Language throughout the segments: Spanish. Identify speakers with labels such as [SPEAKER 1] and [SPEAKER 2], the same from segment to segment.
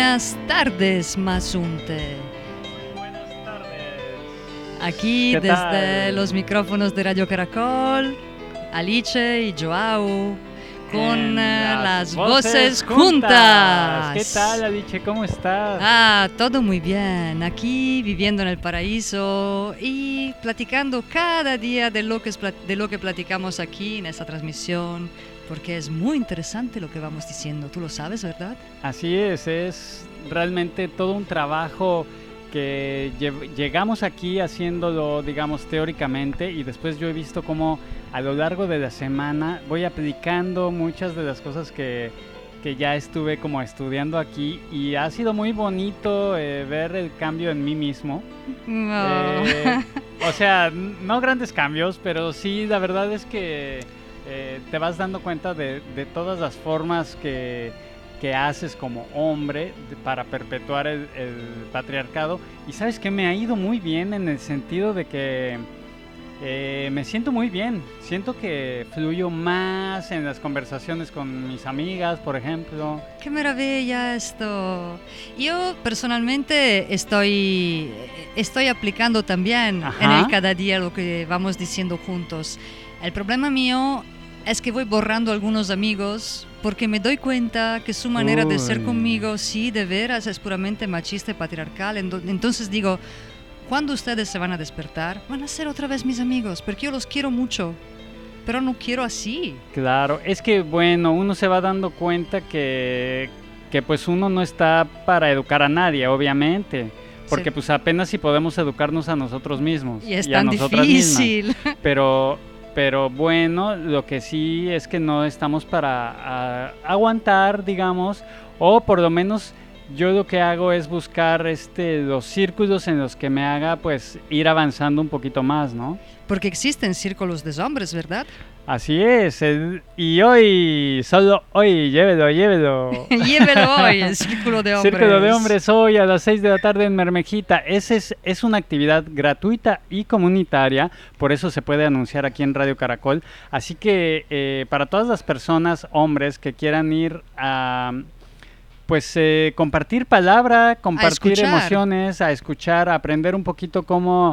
[SPEAKER 1] buenas tardes, Mazunte.
[SPEAKER 2] Muy buenas tardes.
[SPEAKER 1] Aquí
[SPEAKER 2] ¿Qué
[SPEAKER 1] desde
[SPEAKER 2] tal?
[SPEAKER 1] los micrófonos de Radio Caracol, Alice y Joao con
[SPEAKER 2] En
[SPEAKER 1] las voces juntas.
[SPEAKER 2] ¿Qué tal, Alice? ¿Cómo estás?
[SPEAKER 1] Todo muy bien. Aquí viviendo en el paraíso y platicando cada día de lo que platicamos aquí en esta transmisión, porque es muy interesante lo que vamos diciendo. Tú lo sabes, ¿verdad?
[SPEAKER 2] Así es realmente todo un trabajo que llegamos aquí haciéndolo, digamos, teóricamente, y después yo he visto cómo a lo largo de la semana voy aplicando muchas de las cosas que ya estuve como estudiando aquí, y ha sido muy bonito ver el cambio en mí mismo.
[SPEAKER 1] No.
[SPEAKER 2] O sea, no grandes cambios, pero sí, la verdad es que te vas dando cuenta de todas las formas que haces como hombre para perpetuar el patriarcado. Y sabes que me ha ido muy bien en el sentido de que me siento muy bien. Siento que fluyo más en las conversaciones con mis amigas, por ejemplo.
[SPEAKER 1] ¡Qué maravilla esto! Yo personalmente estoy aplicando también en el cada día lo que vamos diciendo juntos. El problema mío es que voy borrando algunos amigos porque me doy cuenta que su manera de ser conmigo, sí, de veras, es puramente machista y patriarcal. Entonces digo, ¿cuándo ustedes se van a despertar? Van a ser otra vez mis amigos, porque yo los quiero mucho, pero no quiero así.
[SPEAKER 2] Claro, es que bueno, uno se va dando cuenta que pues uno no está para educar a nadie, obviamente. Porque
[SPEAKER 1] Sí.
[SPEAKER 2] pues apenas si podemos educarnos a nosotros mismos.
[SPEAKER 1] Y es
[SPEAKER 2] a
[SPEAKER 1] tan
[SPEAKER 2] nosotras
[SPEAKER 1] difícil.
[SPEAKER 2] mismas. Pero bueno, lo que sí es que no estamos para aguantar, digamos, o por lo menos yo lo que hago es buscar los círculos en los que me haga pues ir avanzando un poquito más, ¿no?
[SPEAKER 1] Porque existen círculos de hombres, ¿verdad?
[SPEAKER 2] Así es, y hoy, solo hoy, llévelo.
[SPEAKER 1] Llévelo hoy, el círculo de hombres.
[SPEAKER 2] Círculo de hombres hoy a las 6 de la tarde en Mermejita. Es una actividad gratuita y comunitaria, por eso se puede anunciar aquí en Radio Caracol. Así que para todas las personas, hombres, que quieran ir a pues compartir palabra, compartir
[SPEAKER 1] escuchar.
[SPEAKER 2] emociones, a escuchar, a aprender un poquito cómo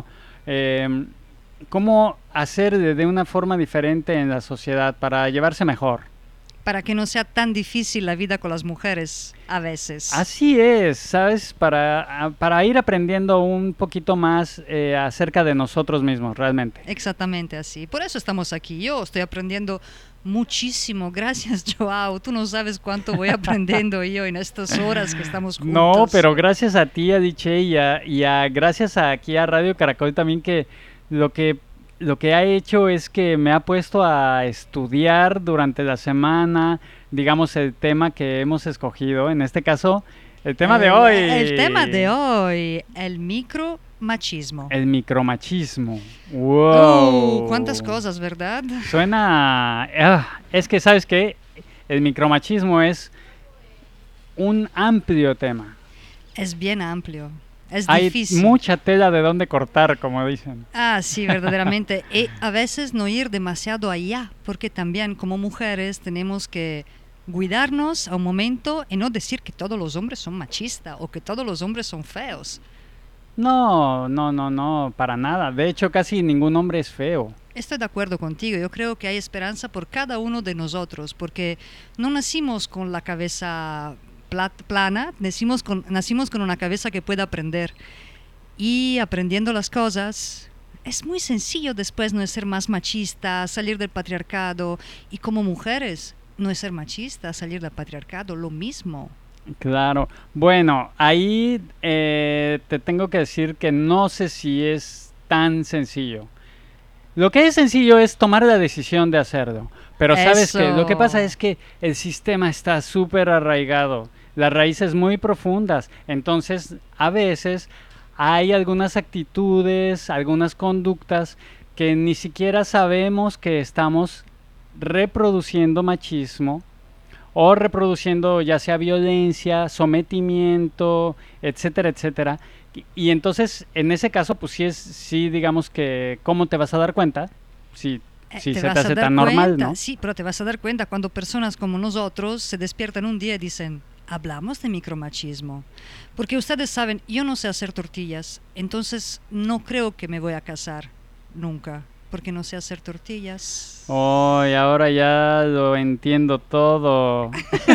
[SPEAKER 2] hacer de una forma diferente en la sociedad para llevarse mejor.
[SPEAKER 1] Para que no sea tan difícil la vida con las mujeres a veces.
[SPEAKER 2] Así es, ¿sabes? Para ir aprendiendo un poquito más acerca de nosotros mismos, realmente.
[SPEAKER 1] Exactamente así. Por eso estamos aquí. Yo estoy aprendiendo muchísimo. Gracias, Joao. Tú no sabes cuánto voy aprendiendo yo en estas horas que estamos juntos.
[SPEAKER 2] No, pero gracias a ti, Adiche, gracias aquí a Radio Caracol también, que lo que ha hecho es que me ha puesto a estudiar durante la semana, digamos, el tema que hemos escogido. En este caso, el tema de hoy.
[SPEAKER 1] El tema de hoy, el micromachismo.
[SPEAKER 2] El micromachismo. ¡Wow!
[SPEAKER 1] Cuántas cosas, ¿verdad?
[SPEAKER 2] Suena... es que, ¿sabes qué? El micromachismo es un amplio tema.
[SPEAKER 1] Es bien amplio. Es
[SPEAKER 2] Hay
[SPEAKER 1] difícil.
[SPEAKER 2] mucha tela de dónde cortar, como dicen.
[SPEAKER 1] Sí, verdaderamente. Y a veces no ir demasiado allá, porque también como mujeres tenemos que cuidarnos a un momento y no decir que todos los hombres son machistas o que todos los hombres son feos.
[SPEAKER 2] No, para nada. De hecho, casi ningún hombre es feo.
[SPEAKER 1] Estoy de acuerdo contigo. Yo creo que hay esperanza por cada uno de nosotros, porque no nacimos con la cabeza plana, nacimos con una cabeza que pueda aprender. Y aprendiendo las cosas, es muy sencillo después no es ser más machista, salir del patriarcado. Y como mujeres, no es ser machista, salir del patriarcado, lo mismo.
[SPEAKER 2] Claro. Bueno, ahí te tengo que decir que no sé si es tan sencillo. Lo que es sencillo es tomar la decisión de hacerlo. Pero sabes que lo que pasa es que el sistema está súper arraigado, las raíces muy profundas. Entonces, a veces hay algunas actitudes, algunas conductas que ni siquiera sabemos que estamos reproduciendo machismo o reproduciendo ya sea violencia, sometimiento, etcétera, etcétera. Y entonces, en ese caso, pues sí digamos que, ¿cómo te vas a dar cuenta? Si se te hace tan normal, ¿no?
[SPEAKER 1] Sí, pero te vas a dar cuenta cuando personas como nosotros se despiertan un día y dicen, hablamos de micromachismo. Porque ustedes saben, yo no sé hacer tortillas, entonces no creo que me voy a casar nunca, porque no sé hacer tortillas.
[SPEAKER 2] Oh, y ahora ya lo entiendo todo.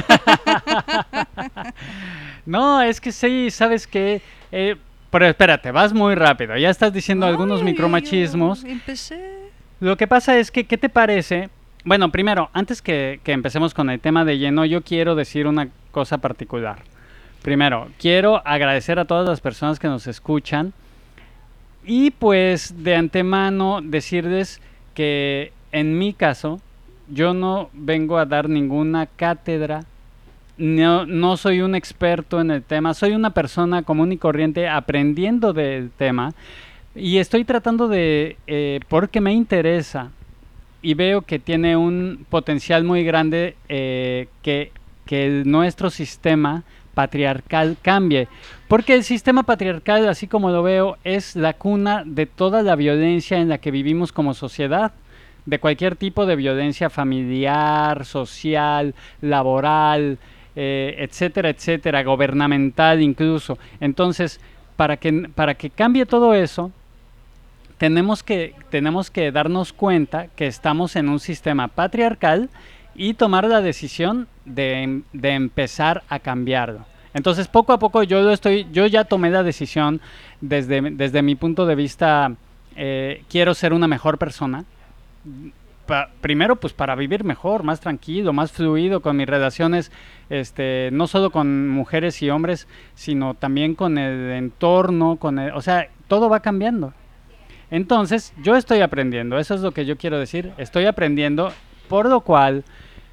[SPEAKER 2] No, es que sí, ¿sabes qué? Pero espérate, vas muy rápido. Ya estás diciendo algunos micromachismos.
[SPEAKER 1] Empecé.
[SPEAKER 2] Lo que pasa es que, ¿qué te parece? Bueno, primero, antes que empecemos con el tema de lleno, yo quiero decir una cosa particular. Primero, quiero agradecer a todas las personas que nos escuchan y pues de antemano decirles que en mi caso yo no vengo a dar ninguna cátedra, no soy un experto en el tema, soy una persona común y corriente aprendiendo del tema y estoy tratando porque me interesa y veo que tiene un potencial muy grande que nuestro sistema patriarcal cambie. Porque el sistema patriarcal, así como lo veo, es la cuna de toda la violencia en la que vivimos como sociedad. De cualquier tipo de violencia familiar, social, laboral, etcétera, etcétera, gubernamental incluso. Entonces, para que cambie todo eso, tenemos que darnos cuenta que estamos en un sistema patriarcal y tomar la decisión de empezar a cambiarlo. Entonces, poco a poco yo ya tomé la decisión desde mi punto de vista, quiero ser una mejor persona. Primero, pues para vivir mejor, más tranquilo, más fluido con mis relaciones, no solo con mujeres y hombres, sino también con el entorno, o sea, todo va cambiando. Entonces, yo estoy aprendiendo, eso es lo que yo quiero decir, estoy aprendiendo, por lo cual,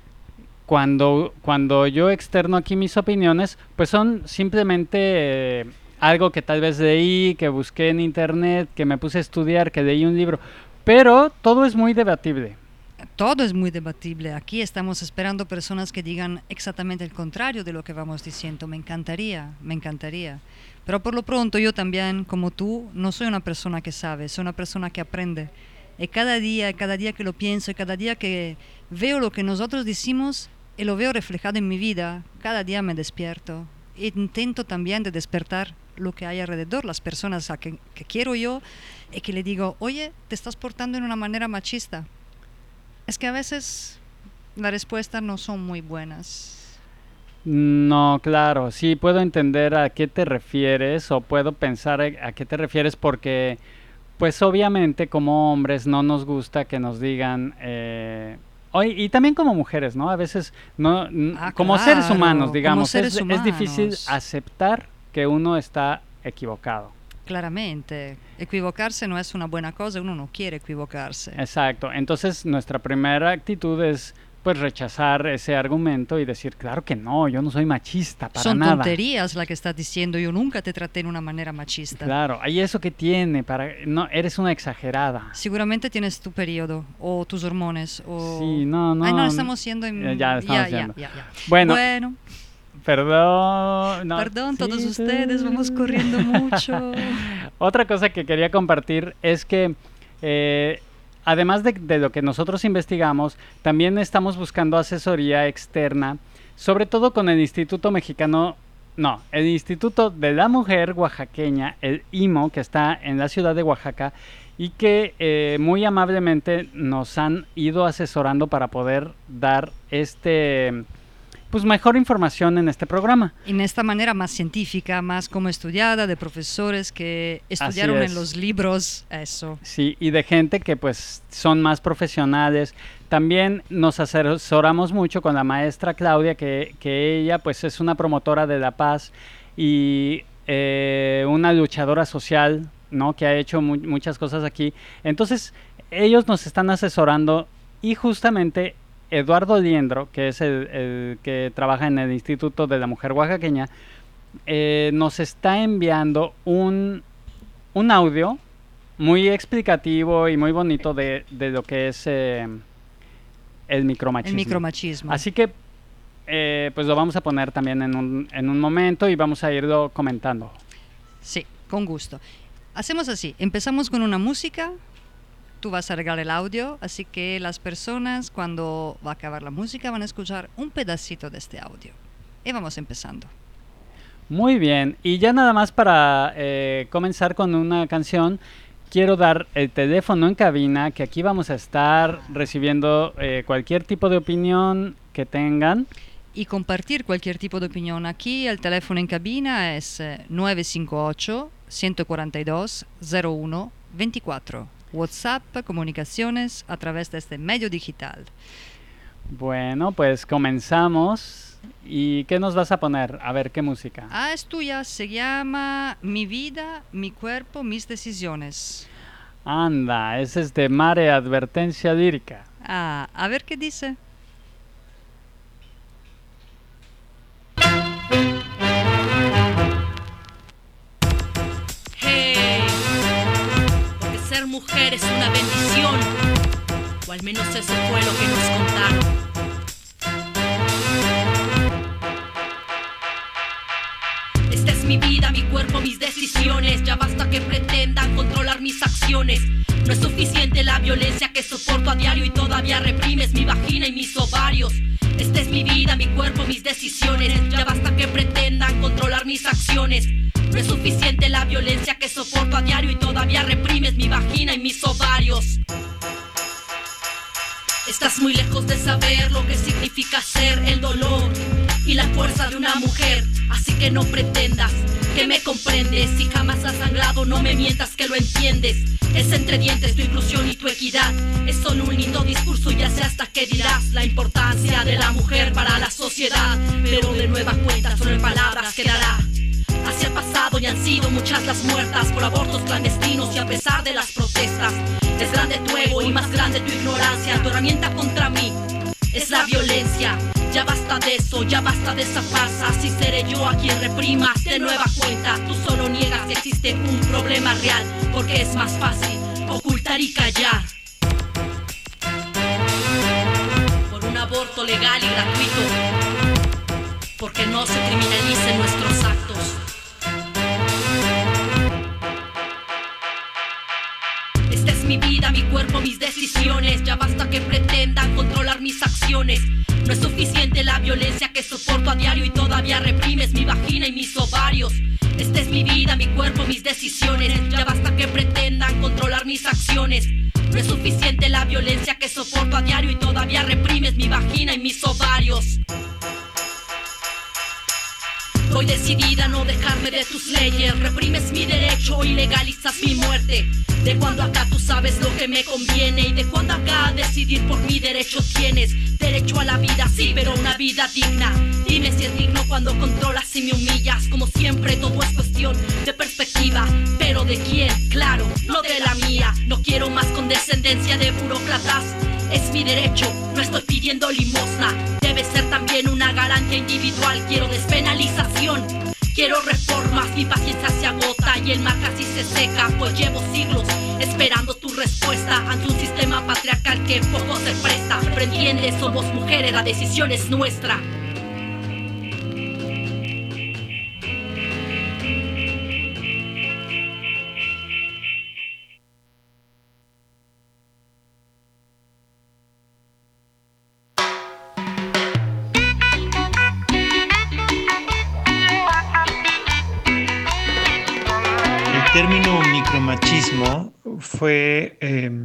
[SPEAKER 2] cuando yo externo aquí mis opiniones, pues son simplemente algo que tal vez leí, que busqué en internet, que me puse a estudiar, que leí un libro, pero todo es muy debatible.
[SPEAKER 1] Todo es muy debatible. Aquí estamos esperando personas que digan exactamente el contrario de lo que vamos diciendo. Me encantaría. Pero por lo pronto yo también, como tú, no soy una persona que sabe, soy una persona que aprende. Y cada día que lo pienso, y cada día que veo lo que nosotros decimos y lo veo reflejado en mi vida, cada día me despierto. E intento también de despertar lo que hay alrededor, las personas a que quiero yo, y que le digo, oye, te estás portando en una manera machista. Es que a veces las respuestas no son muy buenas.
[SPEAKER 2] No, claro, sí puedo entender a qué te refieres o puedo pensar a qué te refieres porque, pues obviamente como hombres no nos gusta que nos digan, y también como mujeres, ¿no? A veces, como
[SPEAKER 1] claro,
[SPEAKER 2] seres humanos, digamos,
[SPEAKER 1] seres humanos.
[SPEAKER 2] Es difícil aceptar que uno está equivocado.
[SPEAKER 1] Claramente, equivocarse no es una buena cosa, uno no quiere equivocarse.
[SPEAKER 2] Exacto, entonces nuestra primera actitud es pues rechazar ese argumento y decir, claro que no, yo no soy machista para nada.
[SPEAKER 1] Son tonterías la que estás diciendo, yo nunca te traté en una manera machista.
[SPEAKER 2] Claro, ¿y eso que tiene? No, eres una exagerada.
[SPEAKER 1] Seguramente tienes tu periodo, o tus hormonas, o...
[SPEAKER 2] Sí, no.
[SPEAKER 1] Ay, no, estamos siendo en...
[SPEAKER 2] Ya estamos yendo.
[SPEAKER 1] Ya.
[SPEAKER 2] Bueno.
[SPEAKER 1] Perdón.
[SPEAKER 2] No,
[SPEAKER 1] Perdón,
[SPEAKER 2] sí,
[SPEAKER 1] todos ustedes, vamos corriendo mucho.
[SPEAKER 2] Otra cosa que quería compartir es que además de lo que nosotros investigamos, también estamos buscando asesoría externa, sobre todo con el Instituto el Instituto de la Mujer Oaxaqueña, el IMO, que está en la ciudad de Oaxaca, y que muy amablemente nos han ido asesorando para poder dar pues mejor información en este programa.
[SPEAKER 1] En esta manera más científica, más como estudiada, de profesores que estudiaron en los libros, eso.
[SPEAKER 2] Sí, y de gente que pues son más profesionales. También nos asesoramos mucho con la maestra Claudia, que ella pues es una promotora de la paz y una luchadora social, ¿no? Que ha hecho muchas cosas aquí. Entonces, ellos nos están asesorando y justamente Eduardo Liendro, que es el que trabaja en el Instituto de la Mujer Oaxaqueña, nos está enviando un audio muy explicativo y muy bonito de lo que es el micromachismo.
[SPEAKER 1] El micromachismo.
[SPEAKER 2] Así que pues lo vamos a poner también en un momento y vamos a irlo comentando.
[SPEAKER 1] Sí, con gusto. Hacemos así, empezamos con una música. Tú vas a regalar el audio, así que las personas cuando va a acabar la música van a escuchar un pedacito de este audio. y vamos empezando.
[SPEAKER 2] Muy bien, y ya nada más para comenzar con una canción, quiero dar el teléfono en cabina, que aquí vamos a estar recibiendo cualquier tipo de opinión que tengan.
[SPEAKER 1] Y compartir cualquier tipo de opinión. Aquí el teléfono en cabina es 958-142-01-24. WhatsApp, comunicaciones a través de este medio digital.
[SPEAKER 2] Bueno, pues comenzamos. ¿Y qué nos vas a poner? A ver, ¿qué música?
[SPEAKER 1] Es tuya, se llama Mi vida, mi cuerpo, mis decisiones.
[SPEAKER 2] Anda, ese es de Mare, Advertencia Lírica.
[SPEAKER 1] A ver qué dice.
[SPEAKER 3] Hey, porque ser mujer es una bendición, o al menos eso fue lo que nos contaron. Esta es mi vida, mi cuerpo, mis decisiones. Ya basta que pretendan controlar mis acciones. No es suficiente la violencia que soporto a diario y todavía reprimes mi vagina y mis ovarios. Esta es mi vida, mi cuerpo, mis decisiones. Ya basta que pretendan controlar mis acciones. No es suficiente la violencia que soporto a diario y todavía reprimes mi vagina y mis ovarios. Estás muy lejos de saber lo que significa ser el dolor y la fuerza de una mujer, así que no pretendas que me comprendes. Si jamás has sangrado, no me mientas que lo entiendes. Es entre dientes tu inclusión y tu equidad. Es solo un lindo discurso, ya sé hasta qué dirás. La importancia de la mujer para la sociedad, pero de nueva cuenta solo en palabras quedará. Así ha pasado y han sido muchas las muertas por abortos clandestinos, y a pesar de las protestas, es grande tu ego y más grande tu ignorancia. Tu herramienta contra mí es la violencia. Ya basta de eso, ya basta de esa farsa. Si seré yo a quien reprimas de nueva cuenta. Tú solo niegas que existe un problema real, porque es más fácil ocultar y callar. Por un aborto legal y gratuito, porque no se criminalicen nuestros actos. Esta es mi vida, mi cuerpo, mis decisiones. Ya basta que pretendan controlar mis acciones. No es suficiente la violencia que soporto a diario y todavía reprimes mi vagina y mis ovarios. Esta es mi vida, mi cuerpo, mis decisiones. Ya basta que pretendan controlar mis acciones. No es suficiente la violencia que soporto a diario y todavía reprimes mi vagina y mis ovarios. Voy decidida a no dejarme de tus leyes. Reprimes mi derecho y legalizas mi muerte. De cuando acá tú sabes lo que me conviene, y de cuando acá a decidir por mi derecho tienes. Derecho a la vida, sí, pero una vida digna. Dime si es digno cuando controlas y me humillas. Como siempre todo es cuestión de perspectiva, pero ¿de quién? Claro, no de la mía. No quiero más condescendencia de burócratas. Es mi derecho, no estoy pidiendo limosna. Debe ser también una garantía individual. Quiero despenalización, quiero reformas. Mi paciencia se agota y el mar casi se seca, pues llevo siglos esperando tu respuesta ante un sistema patriarcal que poco se presta. Pero entiende, somos mujeres, la decisión es nuestra.
[SPEAKER 4] El término micromachismo fue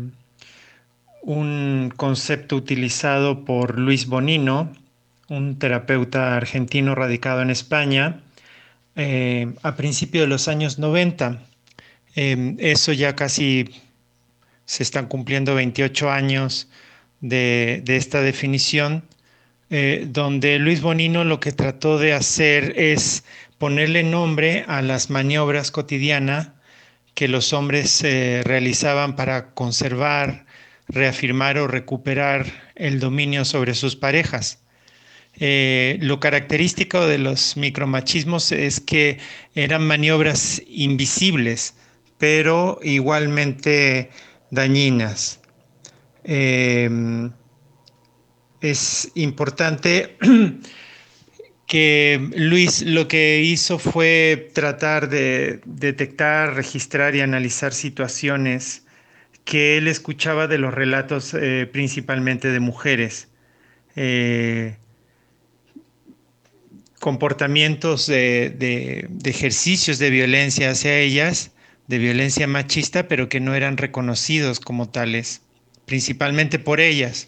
[SPEAKER 4] un concepto utilizado por Luis Bonino, un terapeuta argentino radicado en España, a principios de los años 90. Eso ya casi se están cumpliendo 28 años de esta definición, donde Luis Bonino lo que trató de hacer es ponerle nombre a las maniobras cotidianas que los hombres realizaban para conservar, reafirmar o recuperar el dominio sobre sus parejas. Lo característico de los micromachismos es que eran maniobras invisibles, pero igualmente dañinas. Es importante que Luis lo que hizo fue tratar de detectar, registrar y analizar situaciones que él escuchaba de los relatos principalmente de mujeres. comportamientos de ejercicios de violencia hacia ellas, de violencia machista, pero que no eran reconocidos como tales, principalmente por ellas.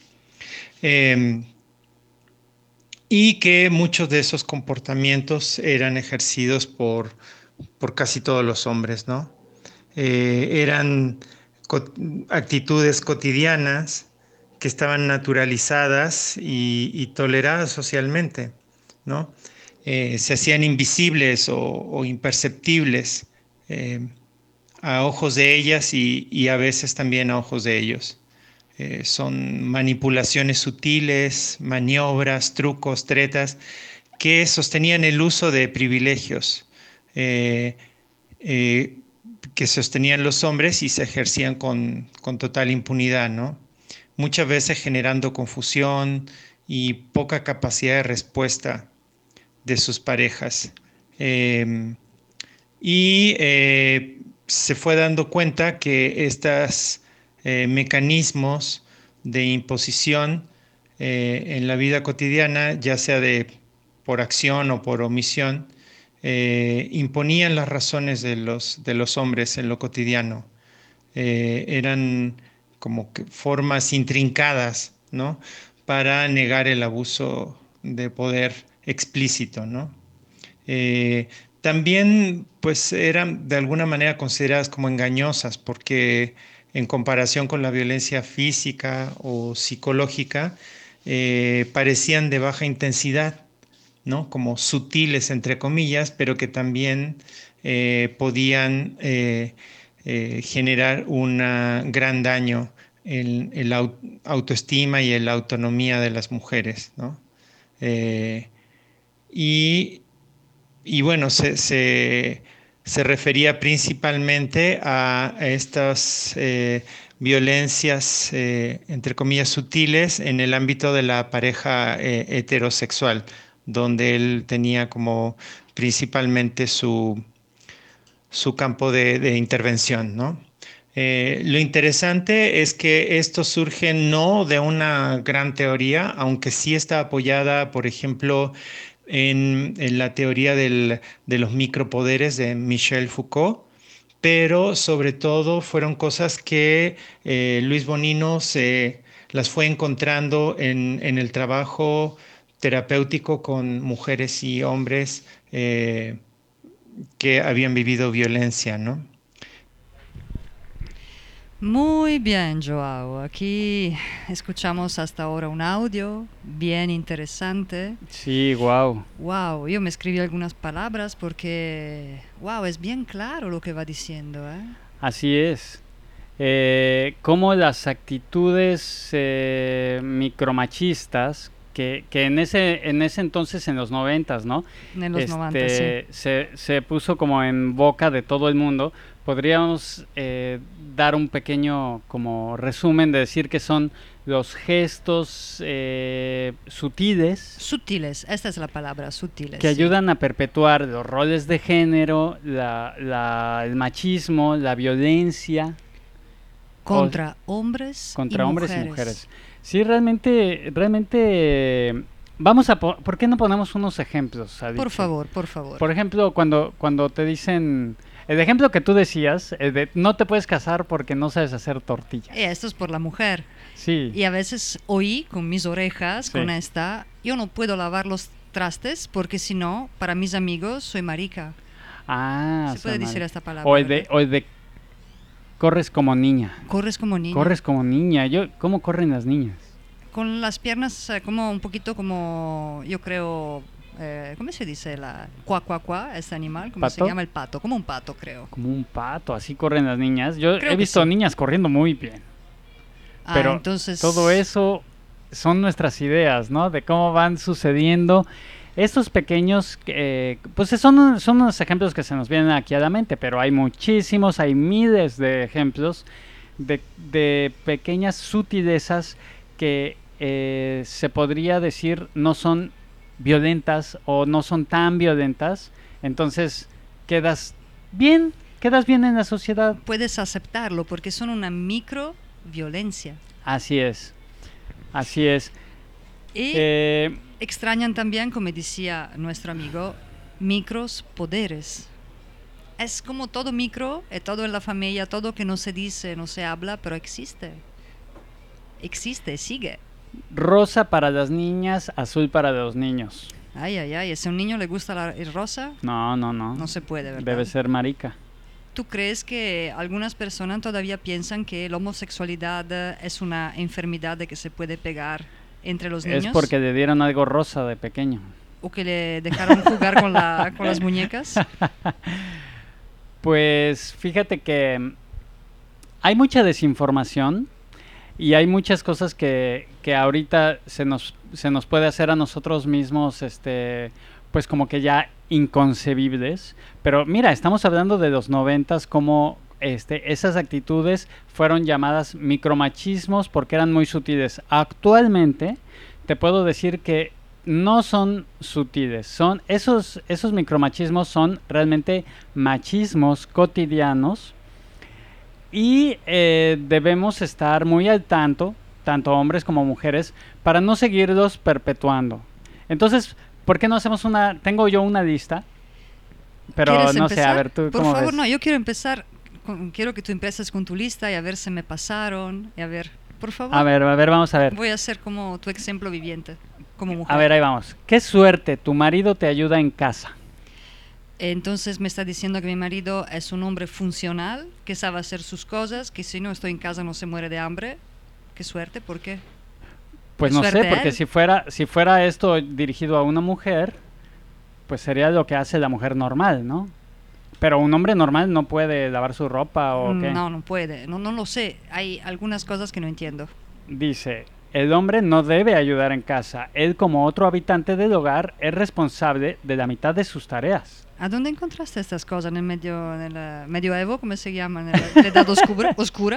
[SPEAKER 4] Y que muchos de esos comportamientos eran ejercidos por casi todos los hombres, ¿no? Eran actitudes cotidianas que estaban naturalizadas y toleradas socialmente, ¿no? Se hacían invisibles o imperceptibles a ojos de ellas y a veces también a ojos de ellos. Son manipulaciones sutiles, maniobras, trucos, tretas, que sostenían el uso de privilegios que sostenían los hombres y se ejercían con total impunidad, ¿no? Muchas veces generando confusión y poca capacidad de respuesta de sus parejas. Se fue dando cuenta que estos mecanismos de imposición en la vida cotidiana, ya sea por acción o por omisión, imponían las razones de los hombres en lo cotidiano. Eran como que formas intrincadas, ¿no?, para negar el abuso de poder explícito, ¿no? También pues eran de alguna manera consideradas como engañosas porque en comparación con la violencia física o psicológica parecían de baja intensidad, ¿no?, como sutiles entre comillas, pero que también podían generar un gran daño en la autoestima y en la autonomía de las mujeres, ¿no? Y bueno, se refería principalmente a estas violencias, entre comillas, sutiles en el ámbito de la pareja heterosexual, donde él tenía como principalmente su campo de intervención, ¿no? Lo interesante es que esto surge no de una gran teoría, aunque sí está apoyada, por ejemplo, en la teoría de los micropoderes de Michel Foucault, pero sobre todo fueron cosas que Luis Bonino las fue encontrando en el trabajo terapéutico con mujeres y hombres que habían vivido violencia, ¿no?
[SPEAKER 1] Muy bien, Joao. Aquí escuchamos hasta ahora un audio bien interesante.
[SPEAKER 2] Sí, wow.
[SPEAKER 1] Wow, yo me escribí algunas palabras porque, wow, es bien claro lo que va diciendo, ¿eh?
[SPEAKER 2] Así es. Cómo las actitudes micromachistas que en ese entonces, en los 90s, ¿no?
[SPEAKER 1] En los 90, sí.
[SPEAKER 2] Se puso como en boca de todo el mundo. Podríamos dar un pequeño como resumen de decir que son los gestos sutiles.
[SPEAKER 1] Sutiles, esta es la palabra, sutiles.
[SPEAKER 2] Que ayudan a perpetuar los roles de género, el machismo, la violencia.
[SPEAKER 1] Contra hombres y mujeres.
[SPEAKER 2] Sí, realmente, ¿por qué no ponemos unos ejemplos? Aditya?
[SPEAKER 1] Por favor, por favor.
[SPEAKER 2] Por ejemplo, cuando te dicen, el ejemplo que tú decías, el de no te puedes casar porque no sabes hacer tortillas.
[SPEAKER 1] Esto es por la mujer.
[SPEAKER 2] Sí.
[SPEAKER 1] Y a veces oí con mis orejas,
[SPEAKER 2] sí,
[SPEAKER 1] con esta, yo no puedo lavar los trastes porque si no, para mis amigos soy marica.
[SPEAKER 2] Ah,
[SPEAKER 1] se puede decir esta palabra.
[SPEAKER 2] O el de corres como niña.
[SPEAKER 1] Corres como niña.
[SPEAKER 2] Corres como niña. ¿Cómo corren las niñas?
[SPEAKER 1] Con las piernas como un poquito como, yo creo, ¿cómo se dice? Cuá, este animal, ¿cómo
[SPEAKER 2] ¿Pato?
[SPEAKER 1] se llama el pato? Como un pato, creo.
[SPEAKER 2] Como un pato, así corren las niñas. Yo
[SPEAKER 1] creo
[SPEAKER 2] he visto
[SPEAKER 1] sí.
[SPEAKER 2] niñas corriendo muy bien. Pero
[SPEAKER 1] entonces...
[SPEAKER 2] todo eso son nuestras ideas, ¿no? De cómo van sucediendo estos pequeños, pues son unos ejemplos que se nos vienen aquí a la mente, pero hay muchísimos, hay miles de ejemplos de pequeñas sutilezas que se podría decir no son violentas o no son tan violentas, entonces quedas bien en la sociedad.
[SPEAKER 1] Puedes aceptarlo porque son una micro violencia.
[SPEAKER 2] Así es.
[SPEAKER 1] Y extrañan también, como decía nuestro amigo, micros poderes. Es como todo micro, todo en la familia, todo que no se dice, no se habla, pero existe. Existe, sigue.
[SPEAKER 2] Rosa para las niñas, azul para los niños.
[SPEAKER 1] Ay, ay, ay, si a un niño le gusta el rosa,
[SPEAKER 2] No.
[SPEAKER 1] no se puede, ¿verdad?
[SPEAKER 2] Debe ser marica.
[SPEAKER 1] ¿Tú crees que algunas personas todavía piensan que la homosexualidad es una enfermedad de que se puede pegar entre los niños?
[SPEAKER 2] Es porque le dieron algo rosa de pequeño.
[SPEAKER 1] ¿O que le dejaron jugar con las muñecas?
[SPEAKER 2] Pues fíjate que hay mucha desinformación y hay muchas cosas que ahorita se nos puede hacer a nosotros mismos, pues como que ya inconcebibles. Pero mira, estamos hablando de los 90s, como esas actitudes fueron llamadas micromachismos porque eran muy sutiles. Actualmente te puedo decir que no son sutiles, son esos micromachismos son realmente machismos cotidianos y debemos estar muy al tanto, tanto hombres como mujeres, para no seguirlos perpetuando. Entonces, ¿por qué no hacemos tengo yo una lista, pero no sé, a ver, tú
[SPEAKER 1] por
[SPEAKER 2] cómo
[SPEAKER 1] favor,
[SPEAKER 2] ves?
[SPEAKER 1] No, yo quiero empezar, quiero que tú empieces con tu lista y a ver si me pasaron, y a ver, por favor.
[SPEAKER 2] A ver, vamos a ver.
[SPEAKER 1] Voy a ser como tu ejemplo viviente, como mujer.
[SPEAKER 2] A ver, ahí vamos. Qué suerte, tu marido te ayuda en casa.
[SPEAKER 1] Entonces me está diciendo que mi marido es un hombre funcional, que sabe hacer sus cosas, que si no estoy en casa no se muere de hambre. Qué suerte, ¿por qué?
[SPEAKER 2] Pues no sé, porque si fuera esto dirigido a una mujer, pues sería lo que hace la mujer normal, ¿no? Pero un hombre normal no puede lavar su ropa o qué.
[SPEAKER 1] No puede, no lo sé. Hay algunas cosas que no entiendo.
[SPEAKER 2] Dice, el hombre no debe ayudar en casa. Él, como otro habitante del hogar, es responsable de la mitad de sus tareas.
[SPEAKER 1] ¿A dónde encontraste estas cosas? ¿En el medioevo? ¿Cómo se llama? ¿En la edad oscura?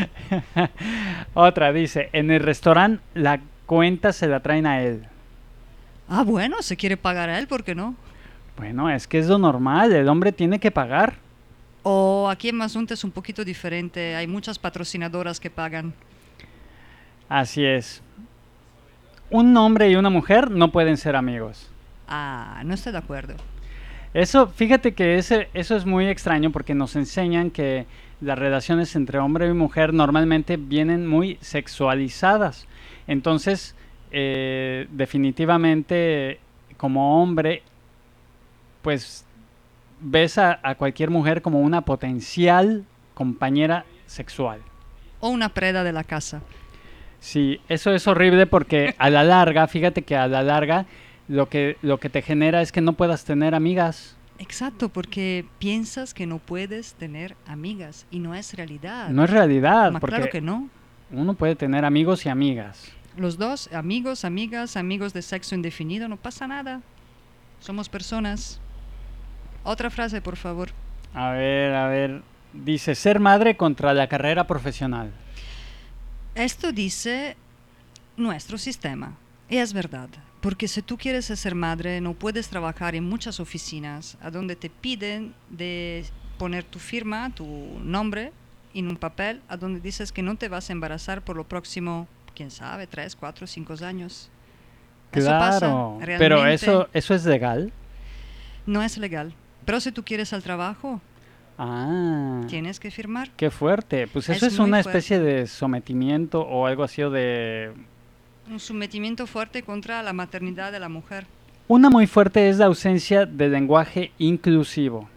[SPEAKER 2] Otra dice, en el restaurante la cuenta se la traen a él.
[SPEAKER 1] Ah, bueno, se quiere pagar a él, ¿por qué no?
[SPEAKER 2] Bueno, es que es lo normal, el hombre tiene que pagar.
[SPEAKER 1] O aquí en Mazunte es un poquito diferente, hay muchas patrocinadoras que pagan.
[SPEAKER 2] Así es. Un hombre y una mujer no pueden ser amigos.
[SPEAKER 1] Ah, no estoy de acuerdo.
[SPEAKER 2] Eso, fíjate que eso es muy extraño porque nos enseñan que las relaciones entre hombre y mujer normalmente vienen muy sexualizadas. Entonces, definitivamente, como hombre, pues ves a cualquier mujer como una potencial compañera sexual.
[SPEAKER 1] O una preda de la casa.
[SPEAKER 2] Sí, eso es horrible porque a la larga, fíjate que a la larga lo que te genera es que no puedas tener amigas.
[SPEAKER 1] Exacto, porque piensas que no puedes tener amigas y no es realidad.
[SPEAKER 2] No es realidad, porque
[SPEAKER 1] claro que no.
[SPEAKER 2] Uno puede tener amigos y amigas.
[SPEAKER 1] Los dos, amigos, amigas, amigos de sexo indefinido, no pasa nada. Somos personas. Otra frase, por favor.
[SPEAKER 2] A ver. Dice, ser madre contra la carrera profesional.
[SPEAKER 1] Esto dice nuestro sistema. Y es verdad. Porque si tú quieres ser madre, no puedes trabajar en muchas oficinas a donde te piden de poner tu firma, tu nombre, en un papel, a donde dices que no te vas a embarazar por lo próximo, quién sabe, 3, 4, 5 años.
[SPEAKER 2] Claro,
[SPEAKER 1] eso pasa, realmente.
[SPEAKER 2] Pero ¿eso es legal?
[SPEAKER 1] No es legal. Pero si tú quieres al trabajo, tienes que firmar.
[SPEAKER 2] Qué fuerte. Pues eso es una especie de sometimiento o algo así de...
[SPEAKER 1] Un sometimiento fuerte contra la maternidad de la mujer.
[SPEAKER 2] Una muy fuerte es la ausencia de lenguaje inclusivo.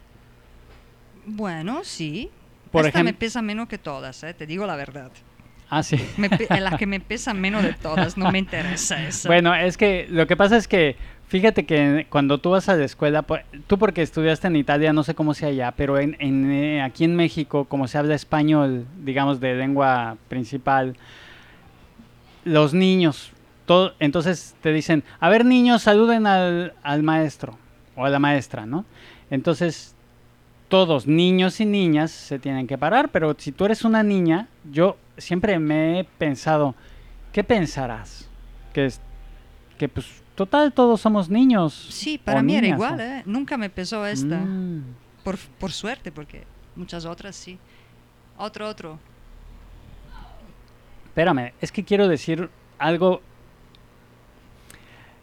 [SPEAKER 1] Bueno, sí.
[SPEAKER 2] Esta
[SPEAKER 1] me pesa menos que todas, te digo la verdad.
[SPEAKER 2] Ah, sí.
[SPEAKER 1] La que me pesa menos de todas, no me interesa eso.
[SPEAKER 2] Bueno, es que lo que pasa es que, fíjate que cuando tú vas a la escuela, tú porque estudiaste en Italia, no sé cómo sea allá, pero aquí en México, como se habla español, digamos, de lengua principal, los niños, entonces te dicen, a ver niños, saluden al maestro o a la maestra, ¿no? Entonces, todos, niños y niñas, se tienen que parar, pero si tú eres una niña, yo siempre me he pensado, ¿qué pensarás? Que pues, total, todos somos niños.
[SPEAKER 1] Sí, para mí era igual, ¿eh? Nunca me pesó esta. Por suerte, porque muchas otras sí. Otro.
[SPEAKER 2] Espérame, es que quiero decir algo.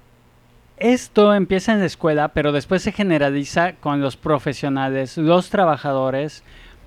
[SPEAKER 2] esto empieza en la escuela, pero después se generaliza con los profesionales, los trabajadores,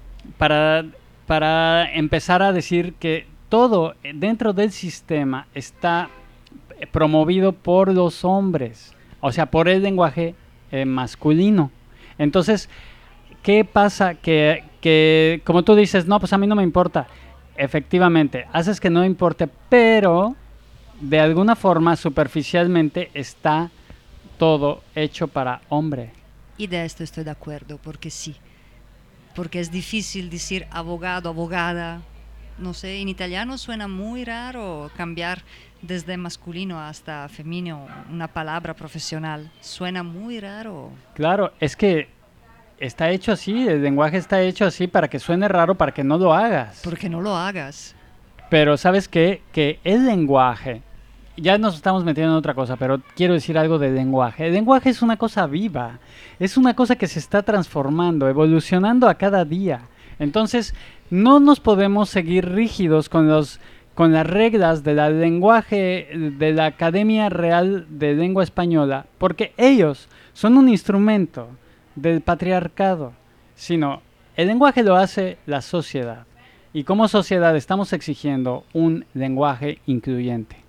[SPEAKER 2] para empezar a decir que todo dentro del sistema está promovido por los hombres, o sea, por el lenguaje masculino. Entonces, ¿qué pasa? Que como tú dices, no, pues a mí no me importa. Efectivamente, haces que no importe, pero de alguna forma, superficialmente, está todo hecho para hombre.
[SPEAKER 1] Y de esto estoy de acuerdo, porque sí. Porque es difícil decir abogado, abogada. No sé, en italiano suena muy raro cambiar desde masculino hasta femenino una palabra profesional. Suena muy raro.
[SPEAKER 2] Claro, es que está hecho así, el lenguaje está hecho así para que suene raro, para que no lo hagas.
[SPEAKER 1] Porque no lo hagas.
[SPEAKER 2] Pero ¿sabes qué? Que el lenguaje, ya nos estamos metiendo en otra cosa, pero quiero decir algo del lenguaje. El lenguaje es una cosa viva, es una cosa que se está transformando, evolucionando a cada día. Entonces, no nos podemos seguir rígidos con las reglas del lenguaje de la Academia Real de Lengua Española, porque ellos son un instrumento del patriarcado, sino el lenguaje lo hace la sociedad. Y como sociedad estamos exigiendo un lenguaje incluyente.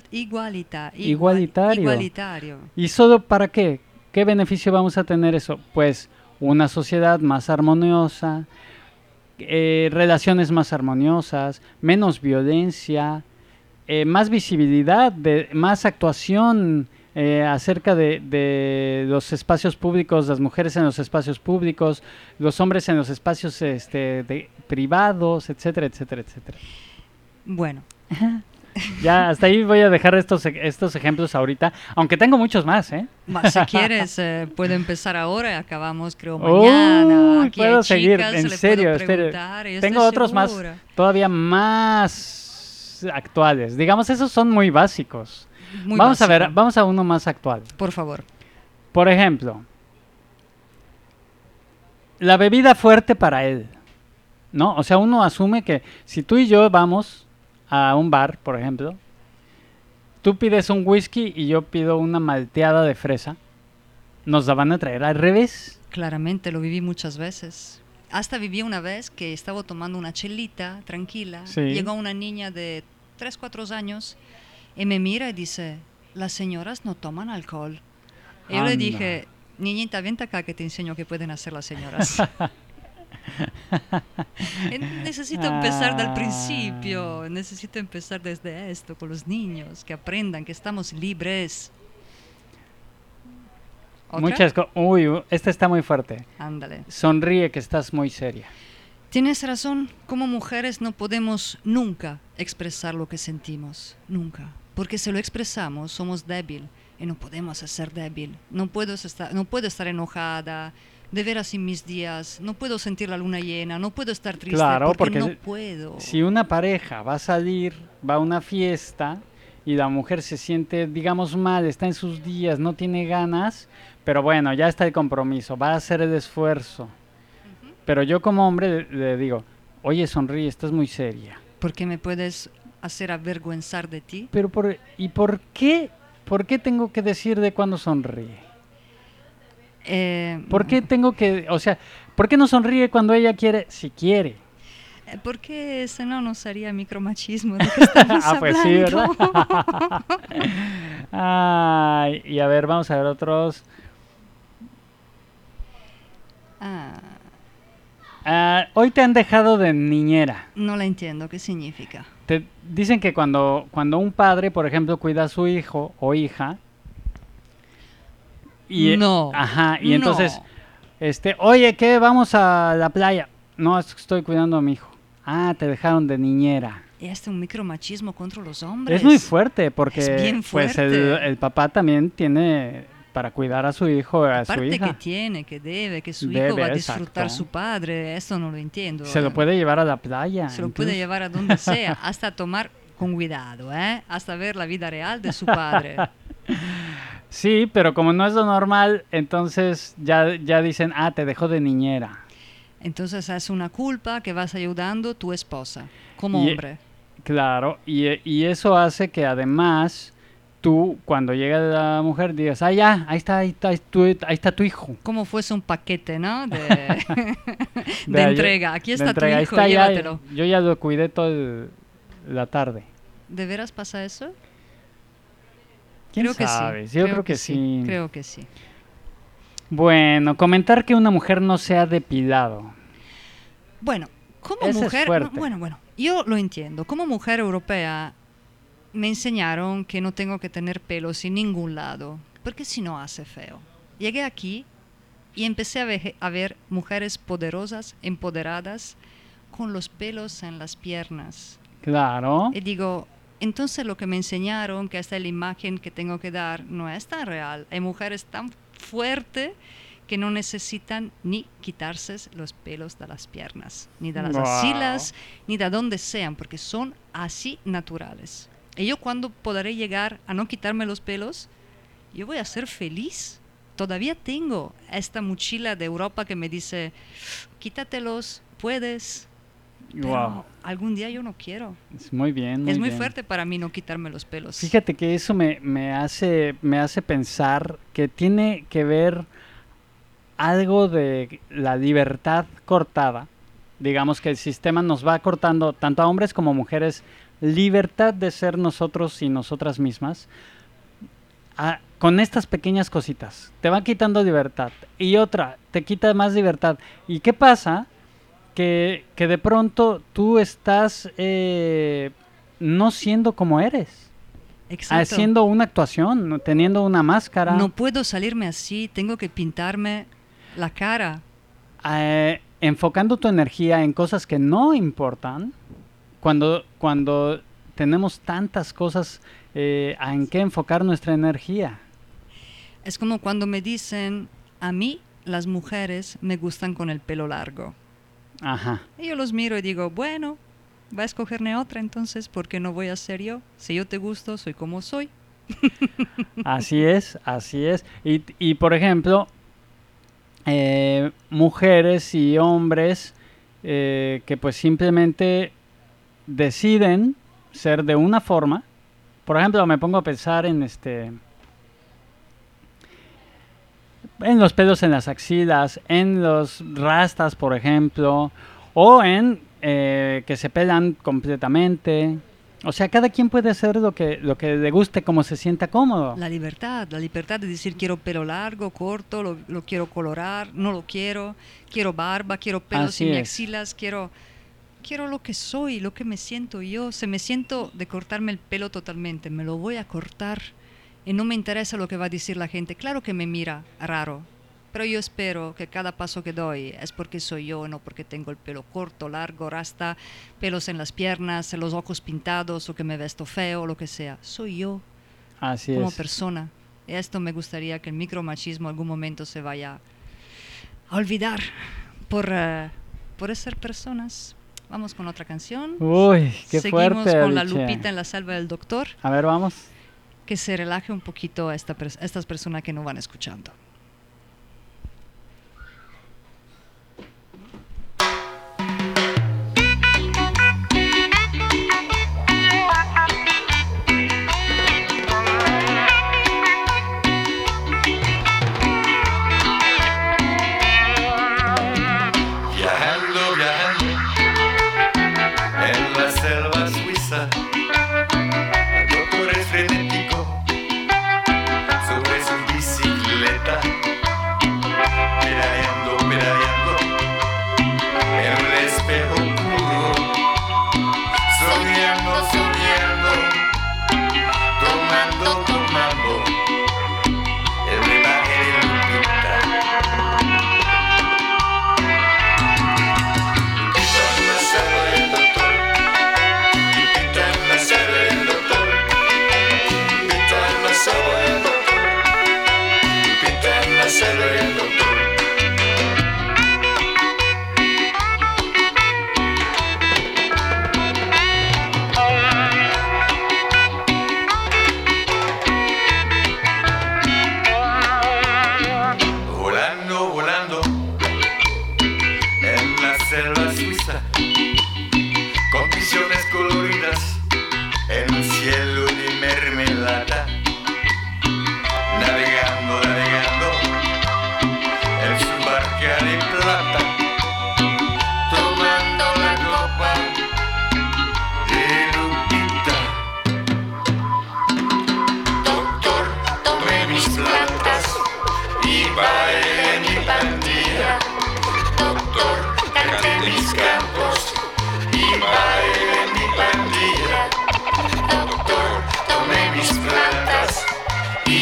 [SPEAKER 1] Igualitario.
[SPEAKER 2] ¿Y solo para qué? ¿Qué beneficio vamos a tener eso? Pues una sociedad más armoniosa, relaciones más armoniosas, menos violencia, más visibilidad, más actuación acerca de los espacios públicos, las mujeres en los espacios públicos, los hombres en los espacios privados, etcétera, etcétera, etcétera.
[SPEAKER 1] Bueno.
[SPEAKER 2] Ya, hasta ahí voy a dejar estos ejemplos ahorita, aunque tengo muchos más, ¿eh?
[SPEAKER 1] Si quieres, puedo empezar ahora, acabamos creo mañana. Aquí
[SPEAKER 2] puedo
[SPEAKER 1] hay
[SPEAKER 2] seguir,
[SPEAKER 1] chicas,
[SPEAKER 2] en
[SPEAKER 1] le
[SPEAKER 2] serio,
[SPEAKER 1] puedo preguntar,
[SPEAKER 2] tengo otros más, todavía más actuales. Digamos, esos son muy básicos. Vamos a ver, vamos a uno más actual.
[SPEAKER 1] Por favor.
[SPEAKER 2] Por ejemplo, la bebida fuerte para él, ¿no? O sea, uno asume que si tú y yo vamos a un bar, por ejemplo, tú pides un whisky y yo pido una malteada de fresa, ¿nos la van a traer al revés?
[SPEAKER 1] Claramente, lo viví muchas veces. Hasta viví una vez que estaba tomando una chelita tranquila,
[SPEAKER 2] sí.
[SPEAKER 1] Llegó una niña de 3, 4 años y me mira y dice, las señoras no toman alcohol. Y yo le dije, niñita, vente acá que te enseño qué pueden hacer las señoras. Necesito empezar del principio, necesito empezar desde esto con los niños, que aprendan que estamos libres.
[SPEAKER 2] Muchas cosas. Uy, esta está muy fuerte.
[SPEAKER 1] Ándale.
[SPEAKER 2] Sonríe que estás muy seria.
[SPEAKER 1] Tienes razón, como mujeres no podemos nunca expresar lo que sentimos, nunca. Porque si lo expresamos somos débil y no podemos ser débil. No puedo estar enojada, de veras en mis días, no puedo sentir la luna llena, no puedo estar triste,
[SPEAKER 2] claro, porque
[SPEAKER 1] no puedo.
[SPEAKER 2] Si una pareja va a salir, va a una fiesta y la mujer se siente, digamos, mal, está en sus días, no tiene ganas, pero bueno, ya está el compromiso, va a hacer el esfuerzo. Pero yo como hombre le digo, oye, sonríe, estás muy seria.
[SPEAKER 1] ¿Por qué me puedes hacer avergüenzar de ti?
[SPEAKER 2] Pero ¿y por qué tengo que decir de cuándo sonríe? ¿Por qué tengo que, o sea, por qué no sonríe cuando ella quiere, si quiere?
[SPEAKER 1] Porque ese no sería micromachismo de que estamos hablando.
[SPEAKER 2] Pues sí, ¿verdad? Y a ver, vamos a ver otros. Hoy te han dejado de niñera.
[SPEAKER 1] No la entiendo, ¿qué significa?
[SPEAKER 2] Te dicen que cuando un padre, por ejemplo, cuida a su hijo o hija, y entonces, oye, ¿qué? Vamos a la playa. No, es que estoy cuidando a mi hijo. Te dejaron de niñera.
[SPEAKER 1] Es un micromachismo contra los hombres.
[SPEAKER 2] Es muy fuerte porque
[SPEAKER 1] es bien fuerte.
[SPEAKER 2] Pues el papá también tiene para cuidar a su hijo o a su hija.
[SPEAKER 1] Aparte que debe, que su hijo va a disfrutar
[SPEAKER 2] exacto.
[SPEAKER 1] su padre, eso no lo entiendo.
[SPEAKER 2] Se lo puede llevar a la playa.
[SPEAKER 1] Se lo puede llevar a donde sea, hasta tomar con cuidado, hasta ver la vida real de su padre.
[SPEAKER 2] Sí, pero como no es lo normal, entonces ya dicen, te dejó de niñera.
[SPEAKER 1] Entonces es una culpa que vas ayudando a tu esposa, como hombre.
[SPEAKER 2] Claro, y eso hace que además tú, cuando llega la mujer, digas, ah, ya, ahí está tu hijo.
[SPEAKER 1] Como fuese un paquete, ¿no? De entrega. Aquí está tu hijo,
[SPEAKER 2] está,
[SPEAKER 1] llévatelo.
[SPEAKER 2] Yo ya lo cuidé toda la tarde.
[SPEAKER 1] ¿De veras pasa eso?
[SPEAKER 2] ¿Quién sabe?
[SPEAKER 1] Sí.
[SPEAKER 2] Yo creo que sí.
[SPEAKER 1] Creo que sí.
[SPEAKER 2] Bueno, comentar que una mujer no se ha depilado.
[SPEAKER 1] Bueno, como
[SPEAKER 2] Ese
[SPEAKER 1] mujer...
[SPEAKER 2] es fuerte.
[SPEAKER 1] Bueno, yo lo entiendo. Como mujer europea me enseñaron que no tengo que tener pelos en ningún lado, porque si no hace feo. Llegué aquí y empecé a ver mujeres poderosas, empoderadas, con los pelos en las piernas.
[SPEAKER 2] Claro.
[SPEAKER 1] Y digo, entonces lo que me enseñaron, que esta es la imagen que tengo que dar, no es tan real. Hay mujeres tan fuertes que no necesitan ni quitarse los pelos de las piernas, ni de las axilas, ni de donde sean, porque son así naturales. Y yo cuando podré llegar a no quitarme los pelos, yo voy a ser feliz. Todavía tengo esta mochila de Europa que me dice, quítatelos, puedes. Pero algún día yo no quiero.
[SPEAKER 2] Es muy bien.
[SPEAKER 1] Es muy fuerte para mí no quitarme los pelos.
[SPEAKER 2] Fíjate que eso me hace pensar que tiene que ver algo de la libertad cortada. Digamos que el sistema nos va cortando, tanto a hombres como a mujeres, libertad de ser nosotros y nosotras mismas. Con estas pequeñas cositas. Te va quitando libertad. Y otra, te quita más libertad. ¿Y qué pasa? Que de pronto tú estás no siendo como eres.
[SPEAKER 1] Exacto.
[SPEAKER 2] Haciendo una actuación, teniendo una máscara.
[SPEAKER 1] No puedo salirme así, tengo que pintarme la cara.
[SPEAKER 2] Enfocando tu energía en cosas que no importan, cuando tenemos tantas cosas en que enfocar nuestra energía.
[SPEAKER 1] Es como cuando me dicen, a mí las mujeres me gustan con el pelo largo.
[SPEAKER 2] Ajá. Y
[SPEAKER 1] yo los miro y digo, bueno, va a escogerme otra entonces, ¿por qué no voy a ser yo? Si yo te gusto, soy como soy.
[SPEAKER 2] Así es. Y por ejemplo, mujeres y hombres que pues simplemente deciden ser de una forma. Por ejemplo, me pongo a pensar en los pelos en las axilas, en los rastas, por ejemplo, o en que se pelan completamente. O sea, cada quien puede hacer lo que le guste, como se sienta cómodo.
[SPEAKER 1] La libertad de decir quiero pelo largo, corto, lo quiero colorar, no lo quiero barba, quiero pelos en mis axilas, quiero lo que soy, lo que me siento yo. Si me siento de cortarme el pelo totalmente, me lo voy a cortar. Y no me interesa lo que va a decir la gente. Claro que me mira raro, pero yo espero que cada paso que doy es porque soy yo, no porque tengo el pelo corto, largo, rasta, pelos en las piernas, los ojos pintados o que me vesto feo, lo que sea. Soy yo.
[SPEAKER 2] Así
[SPEAKER 1] como
[SPEAKER 2] es.
[SPEAKER 1] persona. Y esto me gustaría que el micromachismo en algún momento se vaya a olvidar por ser personas. Vamos con otra canción.
[SPEAKER 2] Uy, qué
[SPEAKER 1] Seguimos
[SPEAKER 2] fuerte,
[SPEAKER 1] con la
[SPEAKER 2] Alicia.
[SPEAKER 1] Lupita en la selva del doctor.
[SPEAKER 2] A ver, vamos.
[SPEAKER 1] Que se relaje un poquito a estas personas que no van escuchando.
[SPEAKER 5] Viajando, viajando en la selva suiza, el doctor es frenético sobre su bicicleta, pedaleando, pedaleando en el espejo puro, soñando, soñando, tomando, tomando el brebaje de Lupita.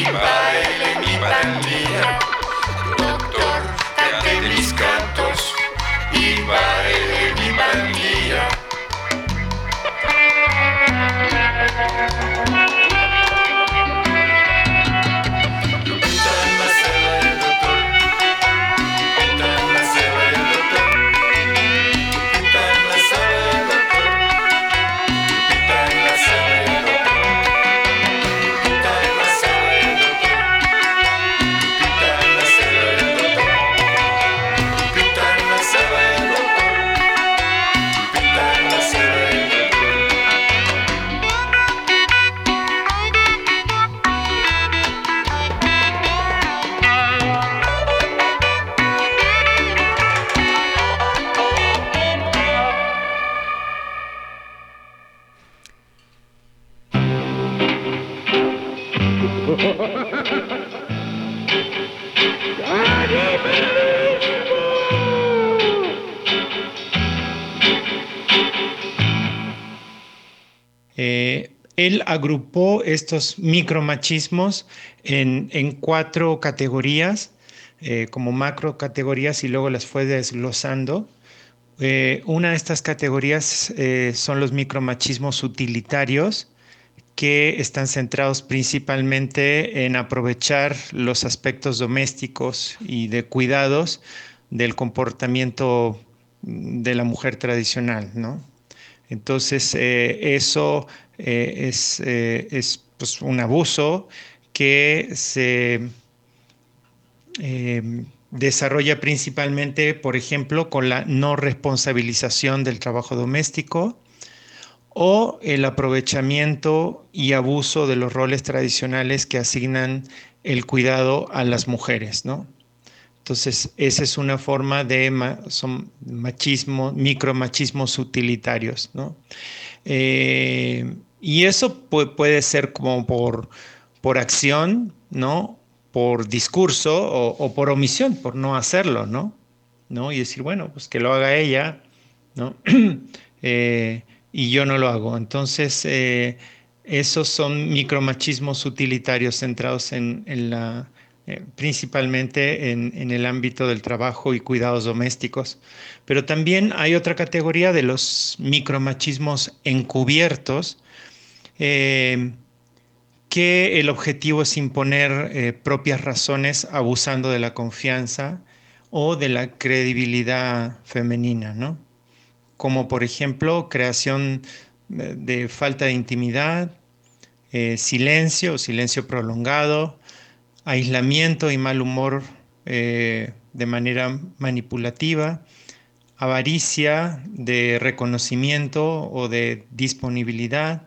[SPEAKER 5] baile mi pandilla. Doctor, cante mis cantos y baile mi pandilla. Lupita en la celda del doctor. Lupita en la celda del doctor. Lupita en la celda del doctor. Lupita en la celda del doctor. Lupita en la celda del doctor. Lupita en la celda del doctor. Lupita en la celda del doctor. Lupita en la celda del doctor.
[SPEAKER 4] Él agrupó estos micromachismos en 4 categorías, como macro categorías, y luego las fue desglosando. Una de estas categorías son los micromachismos utilitarios, que están centrados principalmente en aprovechar los aspectos domésticos y de cuidados del comportamiento de la mujer tradicional, ¿no? Entonces, eso es pues, un abuso que se desarrolla principalmente, por ejemplo, con la no responsabilización del trabajo doméstico o el aprovechamiento y abuso de los roles tradicionales que asignan el cuidado a las mujeres, ¿no? Entonces, esa es una forma de son machismo, micromachismos utilitarios, ¿no? Y eso puede ser como por acción, ¿no? Por discurso o por omisión, por no hacerlo, ¿no? Y decir, bueno, pues que lo haga ella, ¿no? Y yo no lo hago. Entonces, esos son micromachismos utilitarios centrados principalmente en el ámbito del trabajo y cuidados domésticos. Pero también hay otra categoría de los micromachismos encubiertos, que el objetivo es imponer propias razones abusando de la confianza o de la credibilidad femenina, ¿no? Como por ejemplo creación de falta de intimidad, silencio prolongado, aislamiento y mal humor de manera manipulativa, avaricia de reconocimiento o de disponibilidad,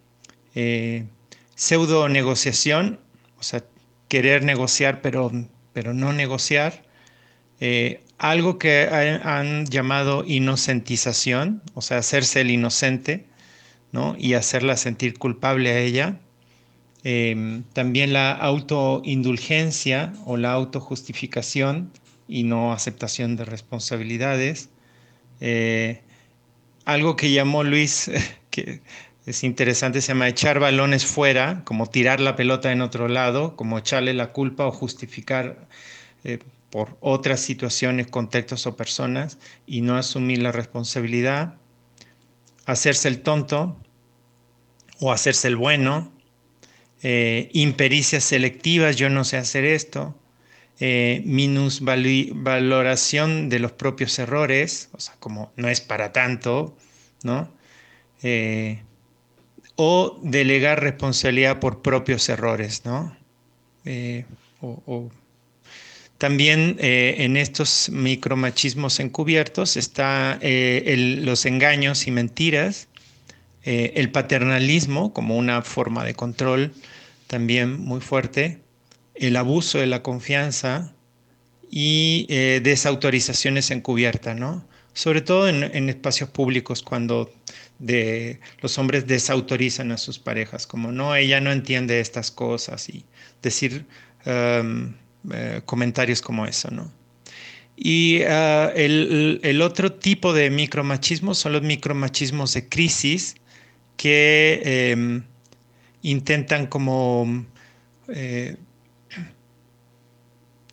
[SPEAKER 4] pseudo negociación, o sea, querer negociar pero no negociar, algo que han llamado inocentización, o sea, hacerse el inocente, ¿no? Y hacerla sentir culpable a ella. También la autoindulgencia o la autojustificación y no aceptación de responsabilidades. Algo que llamó Luis, que es interesante, se llama echar balones fuera, como tirar la pelota en otro lado, como echarle la culpa o justificar por otras situaciones, contextos o personas y no asumir la responsabilidad. Hacerse el tonto o hacerse el bueno. Impericias selectivas, yo no sé hacer esto. Minusvaloración de los propios errores, o sea, como no es para tanto, ¿no? O delegar responsabilidad por propios errores, ¿no? También en estos micromachismos encubiertos está los engaños y mentiras, el paternalismo como una forma de control también muy fuerte, el abuso de la confianza y desautorizaciones encubiertas, ¿no? Sobre todo en espacios públicos cuando los hombres desautorizan a sus parejas, como no, ella no entiende estas cosas y decir comentarios como eso, ¿no? Y el otro tipo de micromachismos son los micromachismos de crisis que intentan como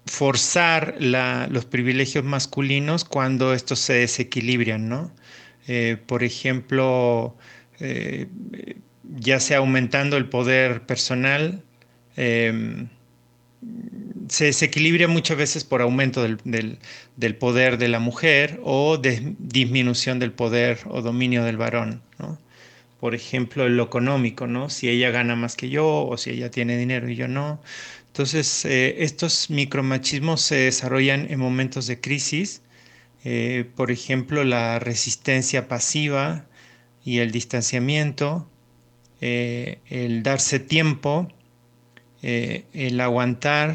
[SPEAKER 4] forzar los privilegios masculinos cuando estos se desequilibran, ¿no? Por ejemplo, eh, ya sea aumentando el poder personal, eh, se desequilibra muchas veces por aumento del poder de la mujer o disminución del poder o dominio del varón, ¿no? Por ejemplo, en lo económico, ¿no? Si ella gana más que yo o si ella tiene dinero y yo no. Entonces, estos micromachismos se desarrollan en momentos de crisis. Por ejemplo, la resistencia pasiva y el distanciamiento, el darse tiempo, el aguantar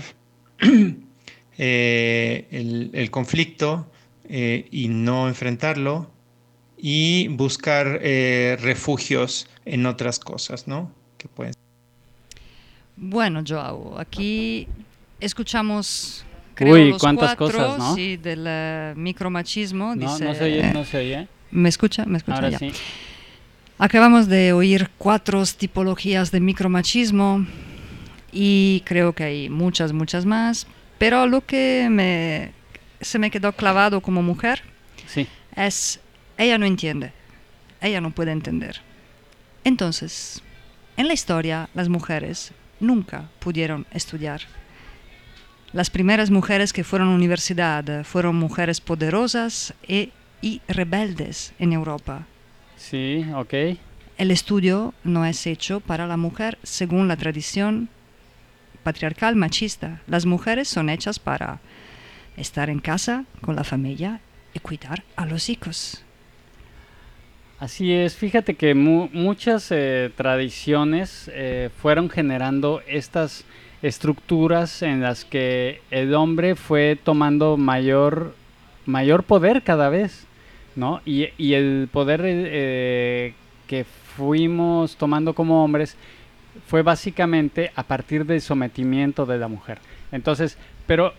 [SPEAKER 4] el conflicto y no enfrentarlo y buscar refugios en otras cosas, ¿no? Que pueden.
[SPEAKER 1] Bueno, Joao, aquí escuchamos, creo,
[SPEAKER 2] Uy,
[SPEAKER 1] los
[SPEAKER 2] cuántas
[SPEAKER 1] cuatro,
[SPEAKER 2] cosas, ¿no?
[SPEAKER 1] sí, del micromachismo.
[SPEAKER 2] No,
[SPEAKER 1] Dice,
[SPEAKER 2] no se oye, no se oye.
[SPEAKER 1] ¿Me escucha? ¿Me escucha?
[SPEAKER 2] Ahora
[SPEAKER 1] Ya.
[SPEAKER 2] sí.
[SPEAKER 1] Acabamos de oír 4 tipologías de micromachismo y creo que hay muchas, muchas más, pero lo que se me quedó clavado como mujer
[SPEAKER 2] Sí.
[SPEAKER 1] es, ella no entiende, ella no puede entender. Entonces, en la historia, las mujeres nunca pudieron estudiar. Las primeras mujeres que fueron a la universidad fueron mujeres poderosas y rebeldes en Europa.
[SPEAKER 2] Sí, ok.
[SPEAKER 1] El estudio no es hecho para la mujer según la tradición patriarcal machista. Las mujeres son hechas para estar en casa con la familia y cuidar a los hijos.
[SPEAKER 2] Así es, fíjate que muchas tradiciones fueron generando estas estructuras en las que el hombre fue tomando mayor poder cada vez, ¿no? Y el poder que fuimos tomando como hombres fue básicamente a partir del sometimiento de la mujer. Entonces, pero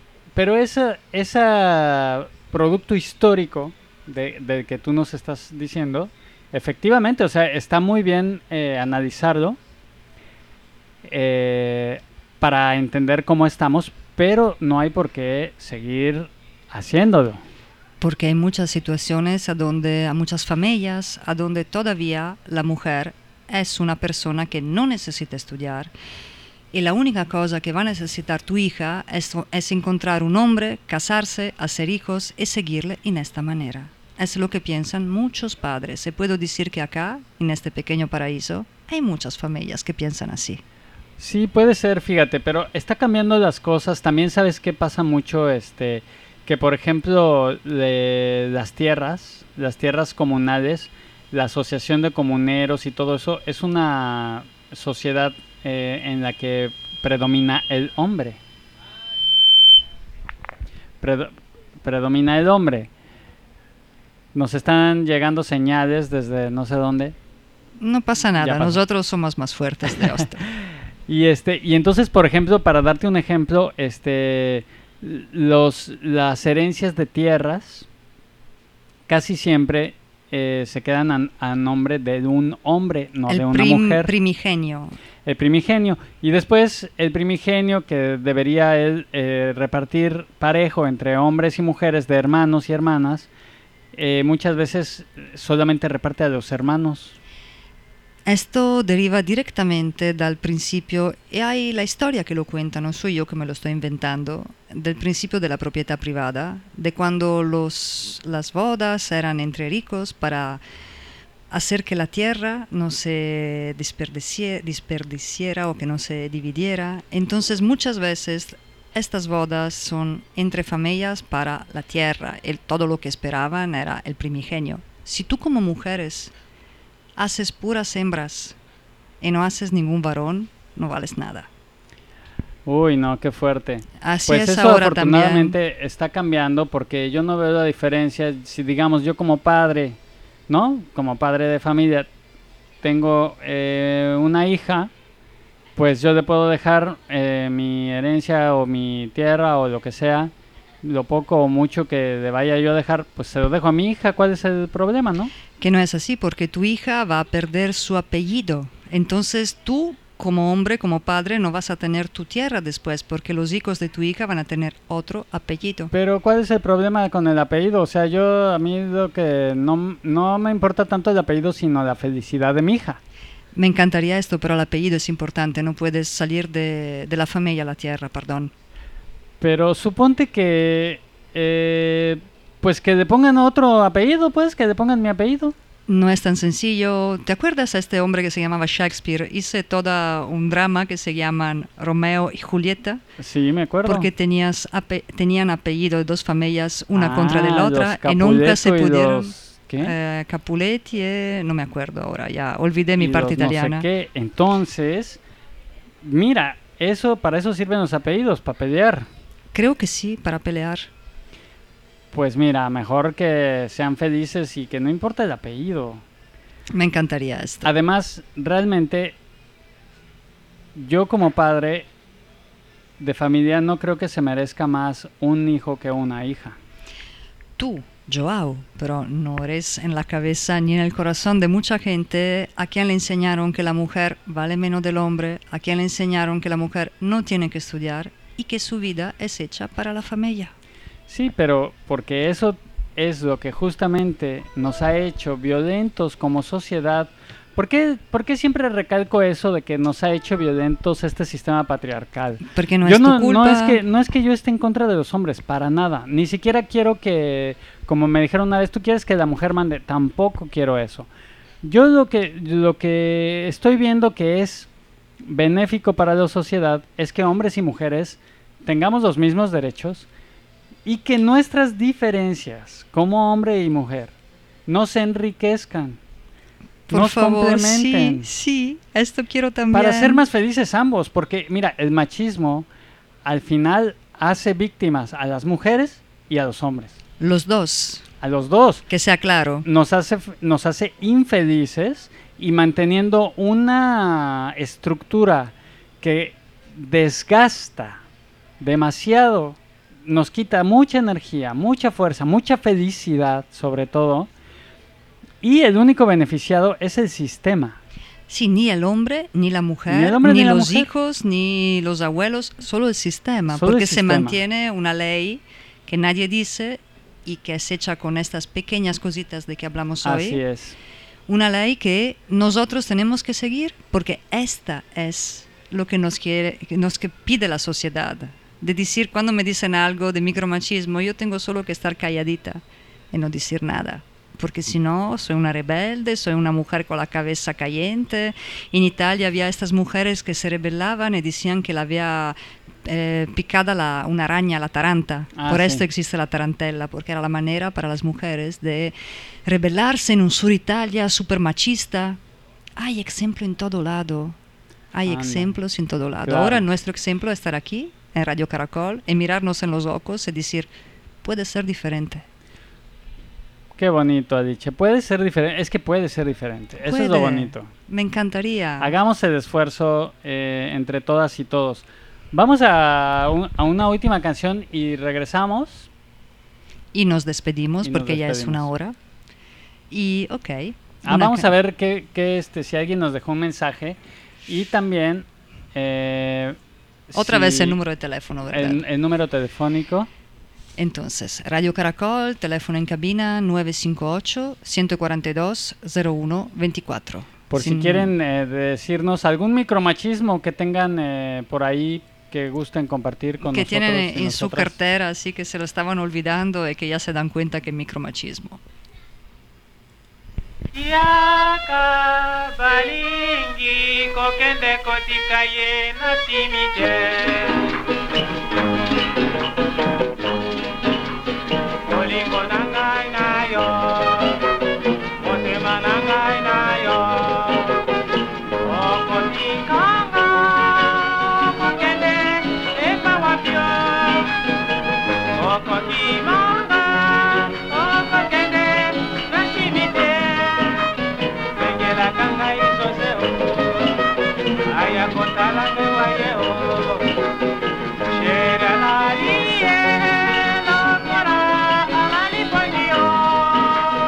[SPEAKER 2] ese producto histórico del que tú nos estás diciendo, efectivamente, o sea, está muy bien analizarlo para entender cómo estamos, pero no hay por qué seguir haciéndolo.
[SPEAKER 1] Porque hay muchas situaciones a muchas familias, a donde todavía la mujer es una persona que no necesita estudiar y la única cosa que va a necesitar tu hija es encontrar un hombre, casarse, hacer hijos y seguirle en esta manera. Es lo que piensan muchos padres. Y puedo decir que acá, en este pequeño paraíso, hay muchas familias que piensan así.
[SPEAKER 2] Sí, puede ser, fíjate, pero está cambiando las cosas. También sabes qué pasa mucho, que por ejemplo las tierras comunales, la asociación de comuneros y todo eso es una sociedad en la que predomina el hombre. Predomina el hombre. Nos están llegando señales desde no sé dónde.
[SPEAKER 1] No pasa nada,
[SPEAKER 2] pasó.
[SPEAKER 1] nosotros somos más fuertes de esto.
[SPEAKER 2] Y entonces, por ejemplo, para darte un ejemplo, las herencias de tierras casi siempre se quedan a nombre de un hombre, no de una mujer.
[SPEAKER 1] Primigenio.
[SPEAKER 2] El primigenio. Y después el primigenio, que debería él repartir parejo entre hombres y mujeres, de hermanos y hermanas, muchas veces solamente reparte a los hermanos.
[SPEAKER 1] Esto deriva directamente del principio, y hay la historia que lo cuenta, no soy yo que me lo estoy inventando, del principio de la propiedad privada, de cuando las bodas eran entre ricos para hacer que la tierra no se desperdiciara o que no se dividiera. Entonces muchas veces estas bodas son entre familias para la tierra, todo lo que esperaban era el primigenio. Si tú como mujeres haces puras hembras y no haces ningún varón, no vales nada.
[SPEAKER 2] Uy, no, qué fuerte.
[SPEAKER 1] Así
[SPEAKER 2] pues
[SPEAKER 1] es
[SPEAKER 2] eso
[SPEAKER 1] ahora
[SPEAKER 2] afortunadamente
[SPEAKER 1] también.
[SPEAKER 2] está cambiando, porque yo no veo la diferencia. Si digamos yo como padre, ¿no? Como padre de familia, tengo una hija, pues yo le puedo dejar mi herencia o mi tierra o lo que sea, lo poco o mucho que le vaya yo a dejar, pues se lo dejo a mi hija. ¿Cuál es el problema, no?
[SPEAKER 1] Que no es así, porque tu hija va a perder su apellido. Entonces tú como hombre, como padre, no vas a tener tu tierra después, porque los hijos de tu hija van a tener otro apellido.
[SPEAKER 2] Pero ¿cuál es el problema con el apellido? O sea, a mí lo que no me importa tanto el apellido, sino la felicidad de mi hija.
[SPEAKER 1] Me encantaría esto, pero el apellido es importante, no puedes salir de la familia a la tierra, perdón.
[SPEAKER 2] Pero suponte que, pues que le pongan otro apellido, pues, que le pongan mi apellido.
[SPEAKER 1] No es tan sencillo. ¿Te acuerdas a este hombre que se llamaba Shakespeare? Hice todo un drama que se llaman Romeo y Julieta,
[SPEAKER 2] Sí, me acuerdo.
[SPEAKER 1] porque tenían apellido de dos familias, una contra de la
[SPEAKER 2] los
[SPEAKER 1] otra, y nunca se
[SPEAKER 2] Capuleto y
[SPEAKER 1] pudieron...
[SPEAKER 2] los- ¿qué?
[SPEAKER 1] Capuletti, no me acuerdo ahora, ya olvidé mi
[SPEAKER 2] Y
[SPEAKER 1] parte
[SPEAKER 2] los no sé
[SPEAKER 1] italiana.
[SPEAKER 2] qué. Entonces, mira, para eso sirven los apellidos, para pelear.
[SPEAKER 1] Creo que sí, para pelear.
[SPEAKER 2] Pues mira, mejor que sean felices y que no importa el apellido.
[SPEAKER 1] Me encantaría esto.
[SPEAKER 2] Además, realmente, yo como padre de familia no creo que se merezca más un hijo que una hija.
[SPEAKER 1] Tú, Joao, pero no eres en la cabeza ni en el corazón de mucha gente a quien le enseñaron que la mujer vale menos del hombre, a quien le enseñaron que la mujer no tiene que estudiar y que su vida es hecha para la familia.
[SPEAKER 2] Sí, pero porque eso es lo que justamente nos ha hecho violentos como sociedad. ¿Por qué siempre recalco eso de que nos ha hecho violentos este sistema patriarcal?
[SPEAKER 1] Porque no
[SPEAKER 2] Yo
[SPEAKER 1] es tu culpa.
[SPEAKER 2] no es que yo esté en contra de los hombres, para nada. Ni siquiera quiero que, como me dijeron una vez, tú quieres que la mujer mande. Tampoco quiero eso. Yo lo que estoy viendo que es benéfico para la sociedad es que hombres y mujeres tengamos los mismos derechos y que nuestras diferencias como hombre y mujer no se enriquezcan,
[SPEAKER 1] Por
[SPEAKER 2] nos
[SPEAKER 1] favor,
[SPEAKER 2] complementen.
[SPEAKER 1] sí, esto quiero también.
[SPEAKER 2] Para ser más felices ambos, porque mira, el machismo al final hace víctimas a las mujeres y a los hombres.
[SPEAKER 1] Los dos,
[SPEAKER 2] A los dos.
[SPEAKER 1] que sea claro.
[SPEAKER 2] Nos hace infelices y manteniendo una estructura que desgasta demasiado, nos quita mucha energía, mucha fuerza, mucha felicidad sobre todo. Y el único beneficiado es el sistema.
[SPEAKER 1] Sí, ni el hombre, ni la mujer,
[SPEAKER 2] Ni el hombre,
[SPEAKER 1] ni
[SPEAKER 2] ni la
[SPEAKER 1] los
[SPEAKER 2] mujer.
[SPEAKER 1] hijos, ni los abuelos, solo el sistema.
[SPEAKER 2] Solo el
[SPEAKER 1] Porque se
[SPEAKER 2] sistema.
[SPEAKER 1] mantiene una ley que nadie dice y que es hecha con estas pequeñas cositas de que hablamos hoy.
[SPEAKER 2] Así es.
[SPEAKER 1] Una ley que nosotros tenemos que seguir porque esta es lo que que pide la sociedad. De decir, cuando me dicen algo de micromachismo, yo tengo solo que estar calladita y no decir nada. Porque si no, soy una rebelde, soy una mujer con la cabeza caliente. En Italia había estas mujeres que se rebelaban y decían que la había picada una araña, la taranta. Por
[SPEAKER 2] sí.
[SPEAKER 1] esto existe la tarantella, porque era la manera para las mujeres de rebelarse en un sur Italia súper machista. Hay ejemplo en todo lado. Hay
[SPEAKER 2] Anda.
[SPEAKER 1] ejemplos en todo lado.
[SPEAKER 2] Claro.
[SPEAKER 1] Ahora nuestro ejemplo es estar aquí, en Radio Caracol, y mirarnos en los ojos y decir, puede ser diferente.
[SPEAKER 2] Qué bonito, Adiche. Puede ser diferente. Es que puede ser diferente. Eso es lo
[SPEAKER 1] Puede.
[SPEAKER 2] bonito.
[SPEAKER 1] Me encantaría.
[SPEAKER 2] Hagamos el esfuerzo entre todas y todos. Vamos a una última canción y regresamos.
[SPEAKER 1] Y nos despedimos
[SPEAKER 2] Y nos
[SPEAKER 1] porque ya es
[SPEAKER 2] despedimos.
[SPEAKER 1] una hora. Y, ok.
[SPEAKER 2] Vamos a ver si alguien nos dejó un mensaje. Y también...
[SPEAKER 1] Otra vez el número de teléfono, ¿verdad?
[SPEAKER 2] el número telefónico.
[SPEAKER 1] Entonces, Radio Caracol, teléfono en cabina 958-142-0124.
[SPEAKER 2] Por si quieren decirnos algún micromachismo que tengan por ahí que gusten compartir con
[SPEAKER 1] que
[SPEAKER 2] nosotros.
[SPEAKER 1] tienen
[SPEAKER 2] y
[SPEAKER 1] en su
[SPEAKER 2] nosotras.
[SPEAKER 1] cartera, así que se lo estaban olvidando y que ya se dan cuenta que es micromachismo.
[SPEAKER 6] Yaka balingi kokende kotika ye na timije Olingo nangai na yo Motema nangai na yo Okotika nga kokende epa wapyo Okotima nga okokende na shimite Sengela kanga isose o Aya kotala me waye o Shera la liye la kora alali ponyo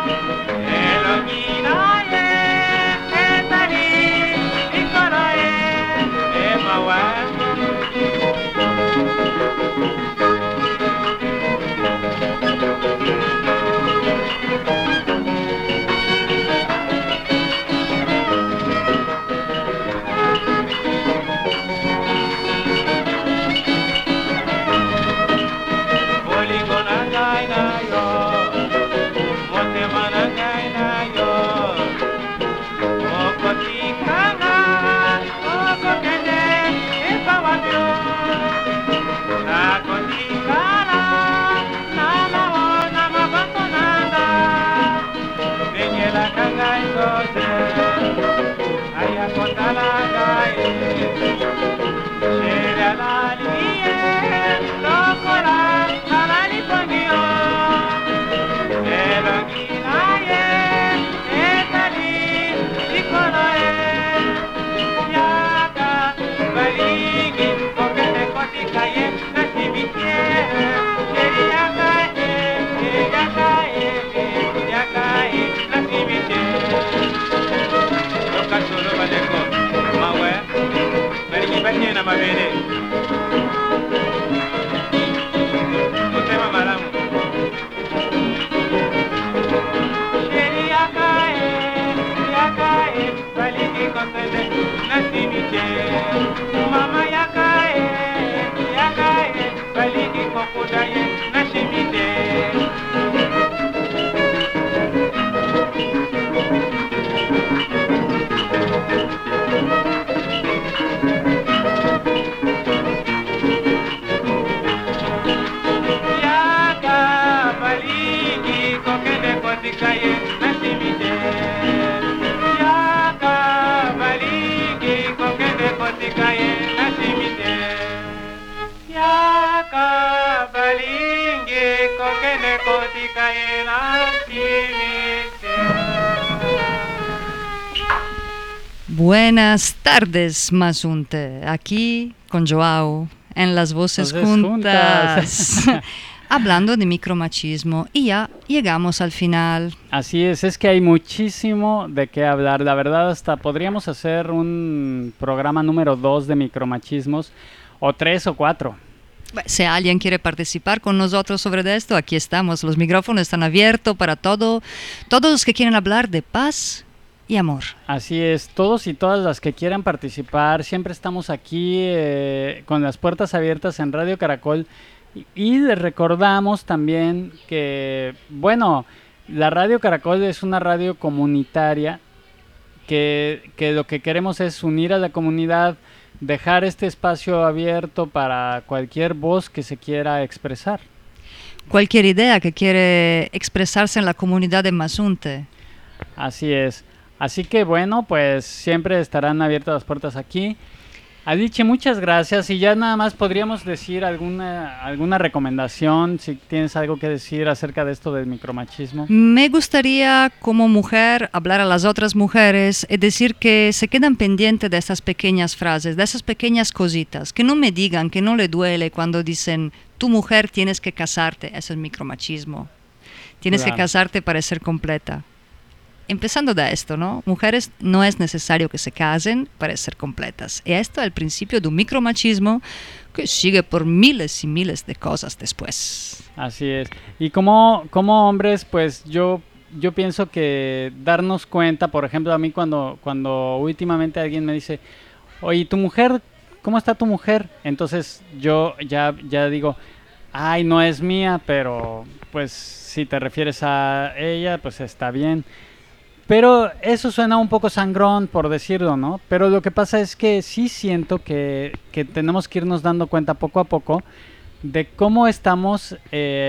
[SPEAKER 6] mabele mutema malamu sheri yakae baliki kosele nasimite mama yakae baliki kokudaye nashimite
[SPEAKER 1] Buenas tardes, Mazunte. Aquí con Joao en las voces juntas. Hablando de micromachismo y ya llegamos al final.
[SPEAKER 2] Así es que hay muchísimo de qué hablar. La verdad, hasta podríamos hacer un programa número 2 de micromachismos, o 3 o 4.
[SPEAKER 1] Si alguien quiere participar con nosotros sobre esto, aquí estamos. Los micrófonos están abiertos para todos los que quieren hablar de paz y amor.
[SPEAKER 2] Así es, todos y todas las que quieran participar, siempre estamos aquí con las puertas abiertas en Radio Caracol. Y les recordamos también que, bueno, la Radio Caracol es una radio comunitaria que lo que queremos es unir a la comunidad, dejar este espacio abierto para cualquier voz que se quiera expresar.
[SPEAKER 1] Cualquier idea que quiere expresarse en la comunidad de Mazunte.
[SPEAKER 2] Así es. Así que bueno, pues siempre estarán abiertas las puertas aquí. Adiche, muchas gracias. Y ya nada más podríamos decir alguna recomendación, si tienes algo que decir acerca de esto del micromachismo.
[SPEAKER 1] Me gustaría, como mujer, hablar a las otras mujeres y decir que se quedan pendientes de estas pequeñas frases, de esas pequeñas cositas, que no me digan que no le duele cuando dicen, tu mujer tienes que casarte. Eso es micromachismo. Tienes que casarte para ser completa. Empezando de esto, ¿no? Mujeres no es necesario que se casen para ser completas. Y esto es el principio de un micromachismo que sigue por miles y miles de cosas después.
[SPEAKER 2] Así es. Y como hombres, pues yo pienso que darnos cuenta, por ejemplo, a mí cuando últimamente alguien me dice, oye, ¿tu mujer? ¿Cómo está tu mujer? Entonces yo ya digo, ay, no es mía, pero pues si te refieres a ella, pues está bien. Pero eso suena un poco sangrón, por decirlo, ¿no? Pero lo que pasa es que sí siento que tenemos que irnos dando cuenta poco a poco de cómo estamos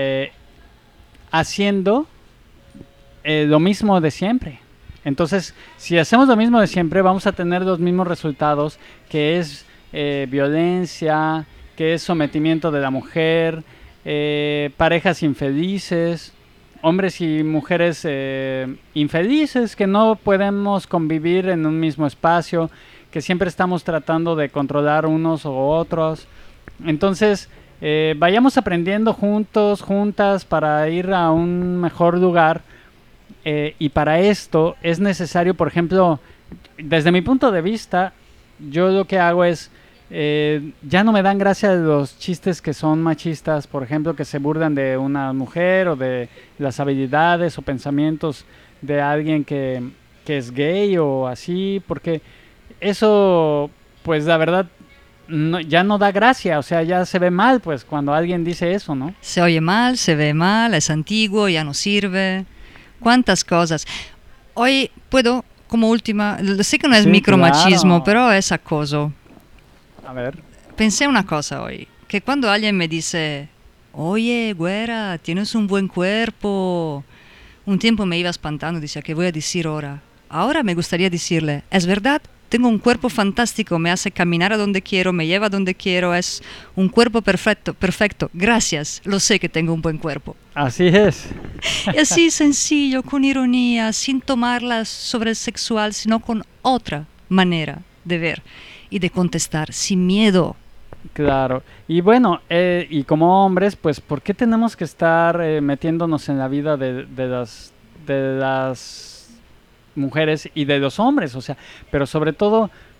[SPEAKER 2] haciendo lo mismo de siempre. Entonces, si hacemos lo mismo de siempre, vamos a tener los mismos resultados, que es violencia, que es sometimiento de la mujer, parejas infelices, hombres y mujeres infelices que no podemos convivir en un mismo espacio, que siempre estamos tratando de controlar unos u otros. Entonces, vayamos aprendiendo juntos, juntas, para ir a un mejor lugar. Y para esto es necesario, por ejemplo, desde mi punto de vista, yo lo que hago es, ya no me dan gracia los chistes que son machistas, por ejemplo, que se burlan de una mujer o de las habilidades o pensamientos de alguien que es gay o así, porque eso, pues la verdad, ya no da gracia, o sea, ya se ve mal, pues, cuando alguien dice eso, ¿no?
[SPEAKER 1] Se oye mal, se ve mal, es antiguo, ya no sirve. ¿Cuántas cosas? Hoy puedo, como última, sé que no es micromachismo, pero es acoso.
[SPEAKER 2] A ver.
[SPEAKER 1] Pensé una cosa hoy, que cuando alguien me dice, oye, güera, tienes un buen cuerpo, un tiempo me iba espantando, decía, ¿qué voy a decir ahora? Ahora me gustaría decirle, es verdad, tengo un cuerpo fantástico, me hace caminar a donde quiero, me lleva a donde quiero, es un cuerpo perfecto, gracias, lo sé que tengo un buen cuerpo.
[SPEAKER 2] Así es.
[SPEAKER 1] Y así sencillo, con ironía, sin tomarla sobre el sexual, sino con otra manera de ver y de contestar, sin miedo.
[SPEAKER 2] Claro, y bueno, y como hombres, pues, ¿por qué tenemos que estar metiéndonos en la vida de las mujeres y de los hombres? O sea, pero sobre todo,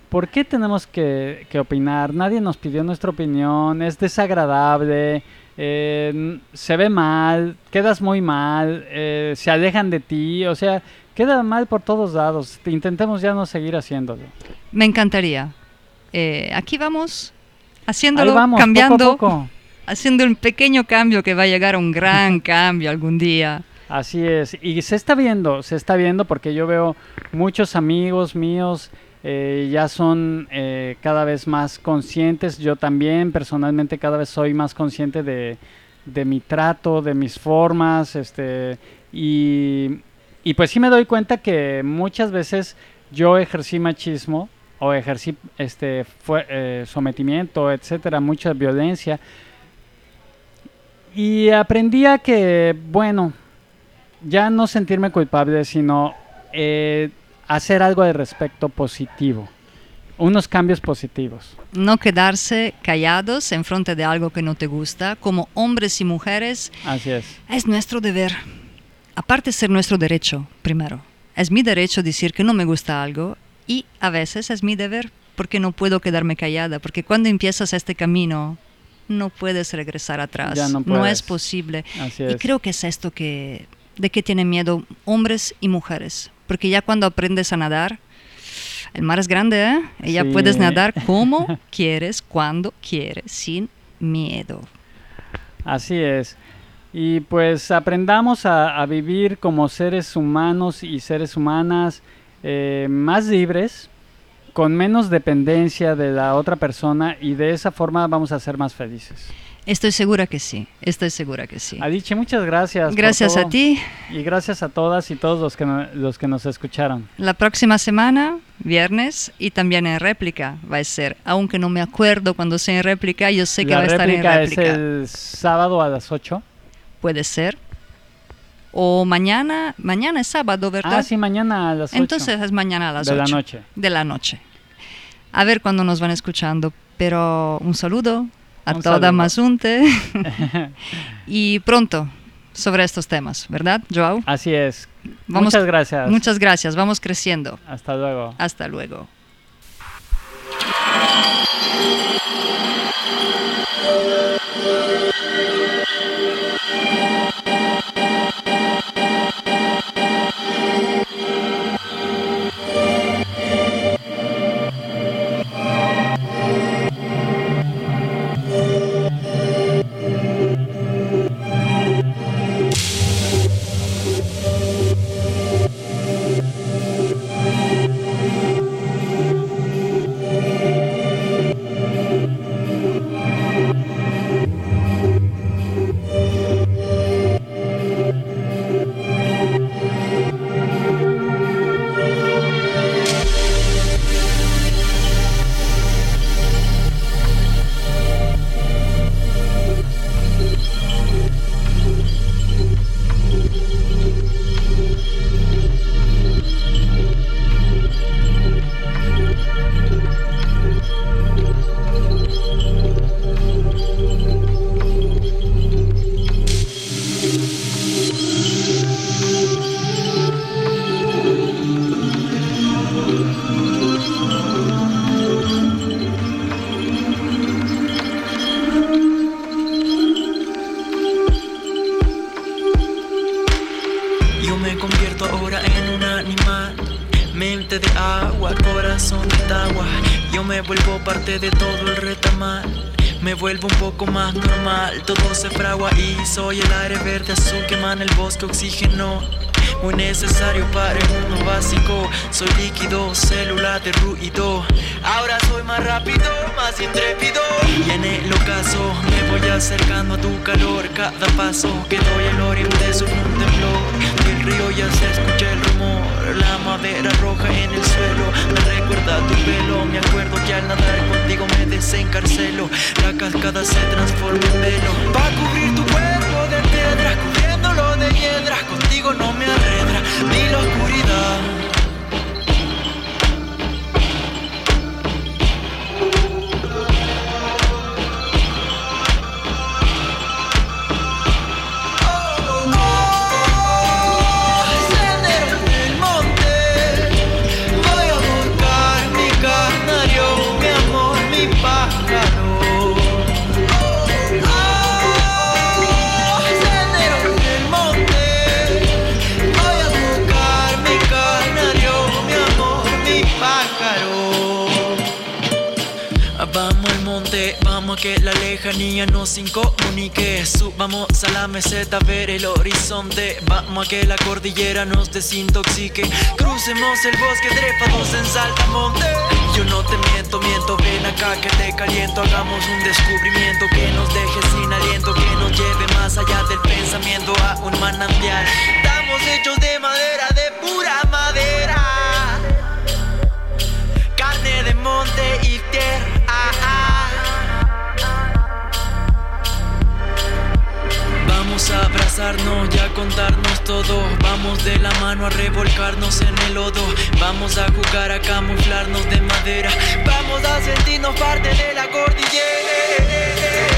[SPEAKER 2] ¿por qué tenemos que opinar? Nadie nos pidió nuestra opinión, es desagradable, se ve mal, quedas muy mal, se alejan de ti, o sea, queda mal por todos lados. Intentemos ya no seguir haciéndolo.
[SPEAKER 1] Me encantaría. Aquí vamos
[SPEAKER 2] Ahí
[SPEAKER 1] haciéndolo,
[SPEAKER 2] vamos,
[SPEAKER 1] cambiando,
[SPEAKER 2] poco a poco.
[SPEAKER 1] haciendo un pequeño cambio que va a llegar a un gran cambio algún día.
[SPEAKER 2] Así es, y se está viendo porque yo veo muchos amigos míos ya son cada vez más conscientes. Yo también personalmente cada vez soy más consciente de mi trato, de mis formas, y pues sí me doy cuenta que muchas veces yo ejercí machismo o ejercí sometimiento, etcétera, mucha violencia, y aprendí a que, bueno, ya no sentirme culpable, sino hacer algo al respecto positivo, unos cambios positivos.
[SPEAKER 1] No quedarse callados en frente de algo que no te gusta, como hombres y mujeres.
[SPEAKER 2] Así es
[SPEAKER 1] nuestro deber, aparte de ser nuestro derecho, primero. Es mi derecho decir que no me gusta algo, y a veces es mi deber, porque no puedo quedarme callada, porque cuando empiezas este camino no puedes regresar atrás,
[SPEAKER 2] Ya no
[SPEAKER 1] no
[SPEAKER 2] puedes.
[SPEAKER 1] es posible.
[SPEAKER 2] Así
[SPEAKER 1] Y
[SPEAKER 2] es.
[SPEAKER 1] creo que es esto de que tienen miedo hombres y mujeres, porque ya cuando aprendes a nadar, el mar es grande, ¿eh? Y ya
[SPEAKER 2] Sí.
[SPEAKER 1] puedes nadar como quieres, cuando quieres, sin miedo.
[SPEAKER 2] Así es. Y pues aprendamos a vivir como seres humanos y seres humanas más libres, con menos dependencia de la otra persona, y de esa forma vamos a ser más felices.
[SPEAKER 1] Estoy segura que sí, estoy segura que sí.
[SPEAKER 2] Adichie, muchas gracias. por
[SPEAKER 1] Gracias a
[SPEAKER 2] todo,
[SPEAKER 1] ti.
[SPEAKER 2] y gracias a todas y todos los que nos escucharon.
[SPEAKER 1] La próxima semana, viernes, y también en réplica va a ser, aunque no me acuerdo cuando sea en réplica, yo sé que
[SPEAKER 2] La
[SPEAKER 1] va a estar en
[SPEAKER 2] réplica
[SPEAKER 1] réplica.
[SPEAKER 2] es el sábado a las 8.
[SPEAKER 1] Puede ser. O mañana es sábado, ¿verdad?
[SPEAKER 2] Ah, sí, mañana a las 8
[SPEAKER 1] Entonces es mañana a las
[SPEAKER 2] de
[SPEAKER 1] 8.
[SPEAKER 2] la noche.
[SPEAKER 1] De la noche. A ver cuándo nos van escuchando, pero un saludo a
[SPEAKER 2] Un
[SPEAKER 1] toda
[SPEAKER 2] saludo.
[SPEAKER 1] Mazunte y pronto sobre estos temas, ¿verdad, Joao?
[SPEAKER 2] Así es.
[SPEAKER 1] Vamos-
[SPEAKER 2] Muchas gracias.
[SPEAKER 1] Muchas gracias, vamos creciendo.
[SPEAKER 2] Hasta luego.
[SPEAKER 1] Hasta luego.
[SPEAKER 7] Yo me convierto ahora en un animal, mente de agua, corazón de agua. Yo me vuelvo parte de todo el retamal, me vuelvo un poco más normal. Todo se fragua y soy el aire verde azul que emana el bosque oxígeno, muy necesario para el mundo básico. Soy líquido, célula de ruido. Ahora soy más rápido, más intrépido, y en el ocaso me voy acercando a tu calor. Cada paso que doy el oriente sufre un temblor. Del río ya se escucha el rumor, la madera roja en el suelo me recuerda tu pelo. Me acuerdo que al nadar contigo me desencarcelo. La cascada se transforma en velo pa' cubrir tu cuerpo de piedra, cubriéndolo de hiedra. Contigo no me arredra ni la oscuridad. Sendero del monte, voy a buscar mi carnal. monte, vamos a que la lejanía nos incomunique. Subamos a la meseta a ver el horizonte. Vamos a que la cordillera nos desintoxique. Crucemos el bosque trepados en saltamonte. Yo no te miento, ven acá que te caliento. Hagamos un descubrimiento que nos deje sin aliento, que nos lleve más allá del pensamiento a un manantial. Estamos hechos de madera, de pura madera, carne de monte y tierra. Vamos a abrazarnos y a contarnos todo. Vamos de la mano a revolcarnos en el lodo. Vamos a jugar a camuflarnos de madera. Vamos a sentirnos parte de la cordillera.